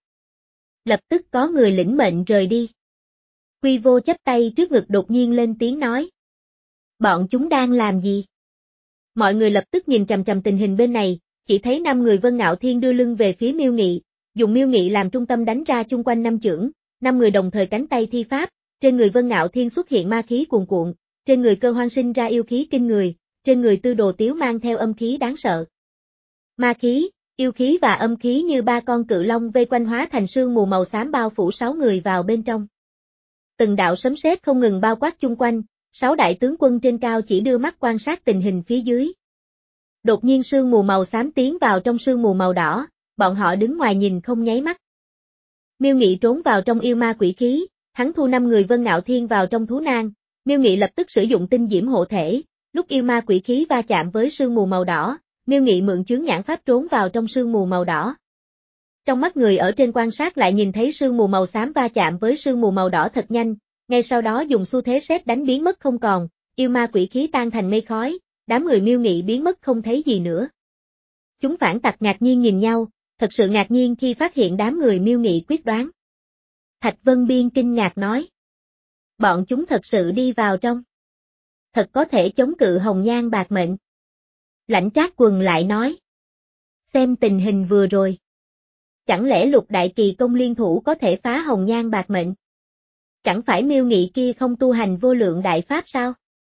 Speaker 1: Lập tức có người lĩnh mệnh rời đi. Quy Vô chắp tay trước ngực đột nhiên lên tiếng nói. Bọn chúng đang làm gì? Mọi người lập tức nhìn chằm chằm tình hình bên này, chỉ thấy năm người Vân Ngạo Thiên đưa lưng về phía Miêu Nghị, dùng Miêu Nghị làm trung tâm đánh ra chung quanh năm chưởng, năm người đồng thời cánh tay thi pháp, trên người Vân Ngạo Thiên xuất hiện ma khí cuồn cuộn, trên người Cơ Hoan sinh ra yêu khí kinh người, trên người Tư Đồ Tiếu mang theo âm khí đáng sợ. Ma khí, yêu khí và âm khí như ba con cự long vây quanh hóa thành sương mù màu xám bao phủ sáu người vào bên trong. Từng đạo sấm sét không ngừng bao quát chung quanh, sáu đại tướng quân trên cao chỉ đưa mắt quan sát tình hình phía dưới. Đột nhiên sương mù màu xám tiến vào trong sương mù màu đỏ, bọn họ đứng ngoài nhìn không nháy mắt. Miêu Nghị trốn vào trong yêu ma quỷ khí, hắn thu năm người Vân Ngạo Thiên vào trong thú nang, Miêu Nghị lập tức sử dụng tinh diễm hộ thể, lúc yêu ma quỷ khí va chạm với sương mù màu đỏ, Miêu Nghị mượn chướng nhãn pháp trốn vào trong sương mù màu đỏ. Trong mắt người ở trên quan sát lại nhìn thấy sương mù màu xám va chạm với sương mù màu đỏ thật nhanh, ngay sau đó dùng xu thế sét đánh biến mất không còn, yêu ma quỷ khí tan thành mây khói, đám người Miêu Nghị biến mất không thấy gì nữa. Chúng phản tặc ngạc nhiên nhìn nhau, thật sự ngạc nhiên khi phát hiện đám người Miêu Nghị quyết đoán. Thạch Vân Biên kinh ngạc nói. Bọn chúng thật sự đi vào trong. Thật có thể chống cự hồng nhan bạc mệnh. Lãnh Trác Quần lại nói. Xem tình hình vừa rồi. Chẳng lẽ Lục Đại Kỳ Công liên thủ có thể phá hồng nhan bạc mệnh? Chẳng phải Miêu Nghị kia không tu hành vô lượng đại pháp sao?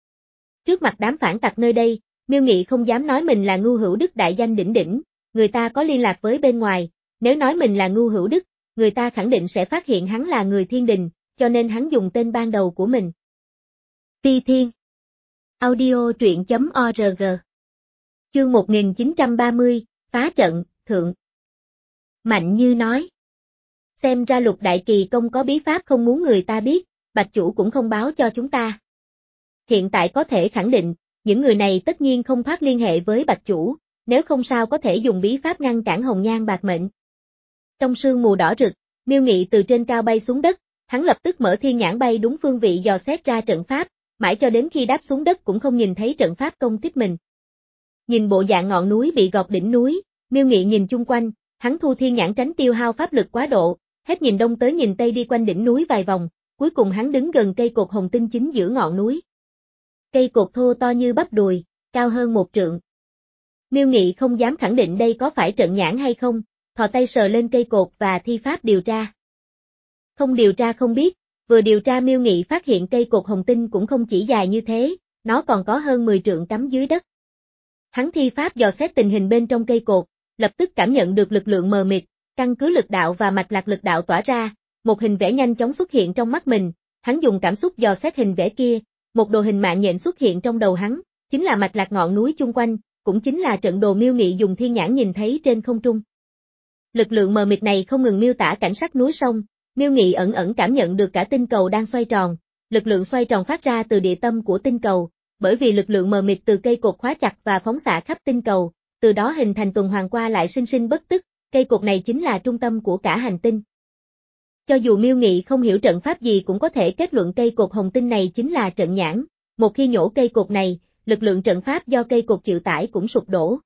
Speaker 1: Trước mặt đám phản tặc nơi đây, Miêu Nghị không dám nói mình là Ngưu Hữu Đức đại danh đỉnh đỉnh, người ta có liên lạc với bên ngoài, nếu nói mình là Ngưu Hữu Đức, người ta khẳng định sẽ phát hiện hắn là người thiên đình, cho nên hắn dùng tên ban đầu của mình. Ti Thiên. Audio truyện chấm org. Chương một nghìn chín trăm ba mươi, phá trận, thượng. Mạnh Như nói. Xem ra Lục Đại Kỳ Công có bí pháp không muốn người ta biết, Bạch Chủ cũng không báo cho chúng ta. Hiện tại có thể khẳng định, những người này tất nhiên không thoát liên hệ với Bạch Chủ, nếu không sao có thể dùng bí pháp ngăn cản hồng nhan bạc mệnh. Trong sương mù đỏ rực, Miêu Nghị từ trên cao bay xuống đất, hắn lập tức mở thiên nhãn bay đúng phương vị dò xét ra trận pháp, mãi cho đến khi đáp xuống đất cũng không nhìn thấy trận pháp công kích mình. Nhìn bộ dạng ngọn núi bị gọt đỉnh núi, Miêu Nghị nhìn chung quanh, hắn thu thiên nhãn tránh tiêu hao pháp lực quá độ, hết nhìn đông tới nhìn tây đi quanh đỉnh núi vài vòng, cuối cùng hắn đứng gần cây cột hồng tinh chính giữa ngọn núi. Cây cột thô to như bắp đùi, cao hơn một trượng. Miêu Nghị không dám khẳng định đây có phải trận nhãn hay không, thò tay sờ lên cây cột và thi pháp điều tra. Không điều tra không biết, vừa điều tra Miêu Nghị phát hiện cây cột hồng tinh cũng không chỉ dài như thế, nó còn có hơn mười trượng cắm dưới đất. Hắn thi pháp dò xét tình hình bên trong cây cột, lập tức cảm nhận được lực lượng mờ mịt, căn cứ lực đạo và mạch lạc lực đạo tỏa ra, một hình vẽ nhanh chóng xuất hiện trong mắt mình, hắn dùng cảm xúc dò xét hình vẽ kia, một đồ hình mạng nhện xuất hiện trong đầu hắn, chính là mạch lạc ngọn núi chung quanh, cũng chính là trận đồ Miêu Nghị dùng thiên nhãn nhìn thấy trên không trung. Lực lượng mờ mịt này không ngừng miêu tả cảnh sắc núi sông, Miêu Nghị ẩn ẩn cảm nhận được cả tinh cầu đang xoay tròn, lực lượng xoay tròn phát ra từ địa tâm của tinh cầu, bởi vì lực lượng mờ mịt từ cây cột khóa chặt và phóng xạ khắp tinh cầu, từ đó hình thành tuần hoàn qua lại sinh sinh bất tức, cây cột này chính là trung tâm của cả hành tinh. Cho dù Miêu Nghị không hiểu trận pháp gì cũng có thể kết luận cây cột hồng tinh này chính là trận nhãn, một khi nhổ cây cột này, lực lượng trận pháp do cây cột chịu tải cũng sụp đổ.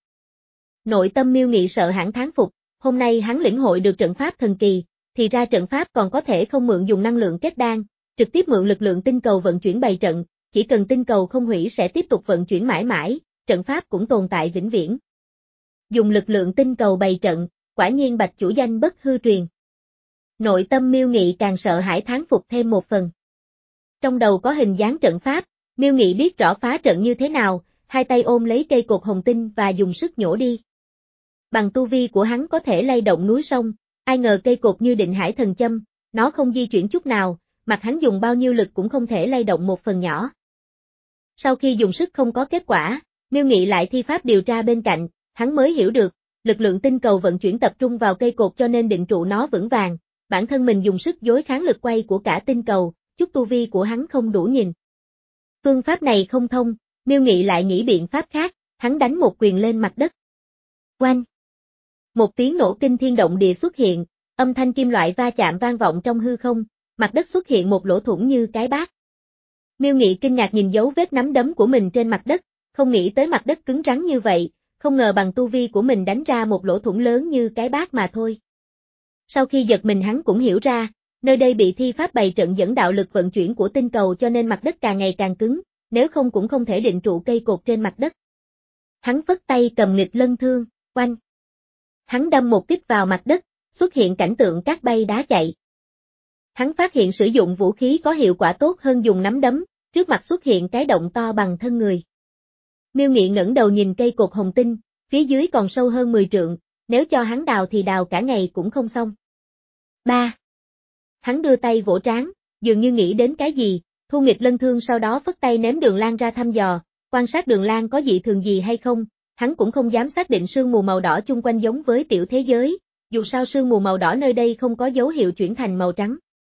Speaker 1: Nội tâm Miêu Nghị sợ hãi thán phục, hôm nay hắn lĩnh hội được trận pháp thần kỳ, thì ra trận pháp còn có thể không mượn dùng năng lượng kết đan, trực tiếp mượn lực lượng tinh cầu vận chuyển bày trận, chỉ cần tinh cầu không hủy sẽ tiếp tục vận chuyển mãi mãi, trận pháp cũng tồn tại vĩnh viễn. Dùng lực lượng tinh cầu bày trận, quả nhiên Bạch Chủ danh bất hư truyền. Nội tâm Miêu Nghị càng sợ hãi thán phục thêm một phần. Trong đầu có hình dáng trận pháp, Miêu Nghị biết rõ phá trận như thế nào, hai tay ôm lấy cây cột hồng tinh và dùng sức nhổ đi. Bằng tu vi của hắn có thể lay động núi sông, ai ngờ cây cột như định hải thần châm, nó không di chuyển chút nào, mặc hắn dùng bao nhiêu lực cũng không thể lay động một phần nhỏ. Sau khi dùng sức không có kết quả, Miêu Nghị lại thi pháp điều tra bên cạnh, hắn mới hiểu được, lực lượng tinh cầu vận chuyển tập trung vào cây cột cho nên định trụ nó vững vàng, bản thân mình dùng sức đối kháng lực quay của cả tinh cầu, chút tu vi của hắn không đủ nhìn. Phương pháp này không thông, Miêu Nghị lại nghĩ biện pháp khác, hắn đánh một quyền lên mặt đất. Oanh! Một tiếng nổ kinh thiên động địa xuất hiện, âm thanh kim loại va chạm vang vọng trong hư không, mặt đất xuất hiện một lỗ thủng như cái bát. Miêu Nghị kinh ngạc nhìn dấu vết nắm đấm của mình trên mặt đất, không nghĩ tới mặt đất cứng rắn như vậy, không ngờ bằng tu vi của mình đánh ra một lỗ thủng lớn như cái bát mà thôi. Sau khi giật mình hắn cũng hiểu ra, nơi đây bị thi pháp bày trận dẫn đạo lực vận chuyển của tinh cầu cho nên mặt đất càng ngày càng cứng, nếu không cũng không thể định trụ cây cột trên mặt đất. Hắn phất tay cầm nghịch lân thương, oanh. Hắn đâm một kích vào mặt đất, xuất hiện cảnh tượng cát bay đá chạy. Hắn phát hiện sử dụng vũ khí có hiệu quả tốt hơn dùng nắm đấm, trước mặt xuất hiện cái động to bằng thân người. Miêu Nghị ngẩng đầu nhìn cây cột hồng tinh, phía dưới còn sâu hơn mười trượng, nếu cho hắn đào thì đào cả ngày cũng không xong. Ba. Hắn đưa tay vỗ trán, dường như nghĩ đến cái gì, thu nghịch lân thương sau đó phất tay ném Đường Lan ra thăm dò, quan sát Đường Lan có dị thường gì hay không, hắn cũng không dám xác định sương mù màu đỏ chung quanh giống với tiểu thế giới, dù sao sương mù màu đỏ nơi đây không có dấu hiệu chuyển thành màu trắng.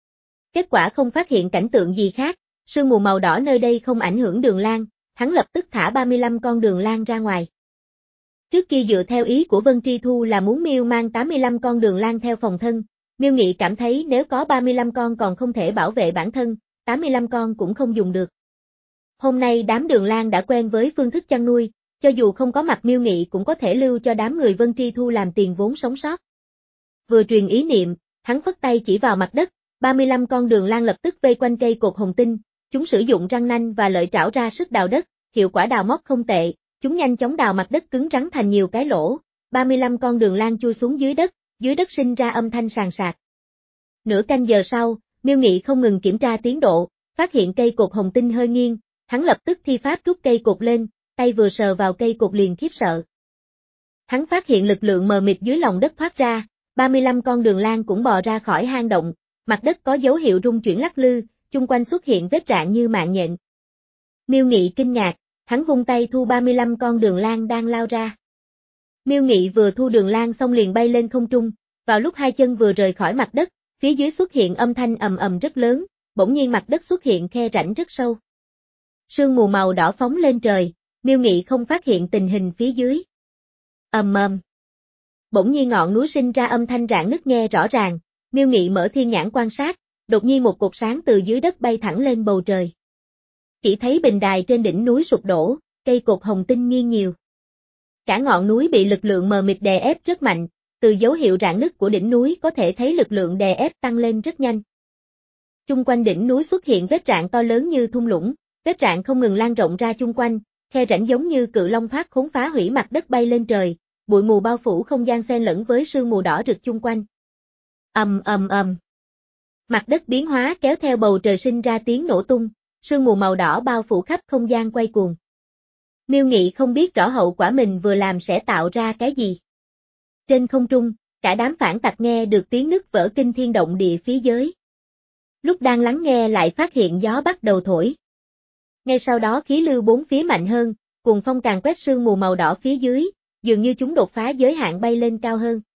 Speaker 1: Kết quả không phát hiện cảnh tượng gì khác, sương mù màu đỏ nơi đây không ảnh hưởng Đường Lan, hắn lập tức thả ba mươi lăm con Đường Lan ra ngoài. Trước kia dựa theo ý của Vân Tri Thu là muốn Miêu mang tám mươi lăm con Đường Lan theo phòng thân, Miêu Nghị cảm thấy nếu có ba mươi lăm con còn không thể bảo vệ bản thân, tám mươi lăm con cũng không dùng được. Hôm nay đám Đường Lan đã quen với phương thức chăn nuôi, cho dù không có mặt Miêu Nghị cũng có thể lưu cho đám người Vân Tri Thu làm tiền vốn sống sót. Vừa truyền ý niệm, hắn phất tay chỉ vào mặt đất, ba mươi lăm con Đường Lan lập tức vây quanh cây cột hồng tinh, chúng sử dụng răng nanh và lợi trảo ra sức đào đất, hiệu quả đào móc không tệ, chúng nhanh chóng đào mặt đất cứng rắn thành nhiều cái lỗ, ba mươi lăm con Đường Lan chui xuống dưới đất, dưới đất sinh ra âm thanh sàn sạt. Nửa canh giờ sau, Miêu Nghị không ngừng kiểm tra tiến độ, phát hiện cây cột hồng tinh hơi nghiêng, hắn lập tức thi pháp rút cây cột lên, tay vừa sờ vào cây cột liền khiếp sợ. Hắn phát hiện lực lượng mờ mịt dưới lòng đất thoát ra, ba mươi lăm con Đường Lan cũng bò ra khỏi hang động, mặt đất có dấu hiệu rung chuyển lắc lư, chung quanh xuất hiện vết rạn như mạng nhện. Miêu Nghị kinh ngạc, hắn vung tay thu ba mươi lăm con Đường Lan đang lao ra. Miêu Nghị vừa thu Đường Lan xong liền bay lên không trung, vào lúc hai chân vừa rời khỏi mặt đất, phía dưới xuất hiện âm thanh ầm ầm rất lớn, bỗng nhiên mặt đất xuất hiện khe rãnh rất sâu. Sương mù màu đỏ phóng lên trời, Miêu Nghị không phát hiện tình hình phía dưới. Ầm ầm. Bỗng nhiên ngọn núi sinh ra âm thanh rạn nứt nghe rõ ràng, Miêu Nghị mở thiên nhãn quan sát, đột nhiên một cột sáng từ dưới đất bay thẳng lên bầu trời. Chỉ thấy bình đài trên đỉnh núi sụp đổ, cây cột hồng tinh nghiêng nhiều. Cả ngọn núi bị lực lượng mờ mịt đè ép rất mạnh, từ dấu hiệu rạn nứt của đỉnh núi có thể thấy lực lượng đè ép tăng lên rất nhanh. Chung quanh đỉnh núi xuất hiện vết rạn to lớn như thung lũng, vết rạn không ngừng lan rộng ra chung quanh, khe rãnh giống như cự long thoát khốn phá hủy mặt đất bay lên trời, bụi mù bao phủ không gian xen lẫn với sương mù đỏ rực chung quanh. Ầm ầm ầm. Mặt đất biến hóa kéo theo bầu trời sinh ra tiếng nổ tung, sương mù màu đỏ bao phủ khắp không gian quay cuồng. Miêu Nghị không biết rõ hậu quả mình vừa làm sẽ tạo ra cái gì. Trên không trung, cả đám phản tặc nghe được tiếng nứt vỡ kinh thiên động địa phía dưới. Lúc đang lắng nghe lại phát hiện gió bắt đầu thổi. Ngay sau đó khí lưu bốn phía mạnh hơn, cuồng phong càng quét sương mù màu đỏ phía dưới, dường như chúng đột phá giới hạn bay lên cao hơn.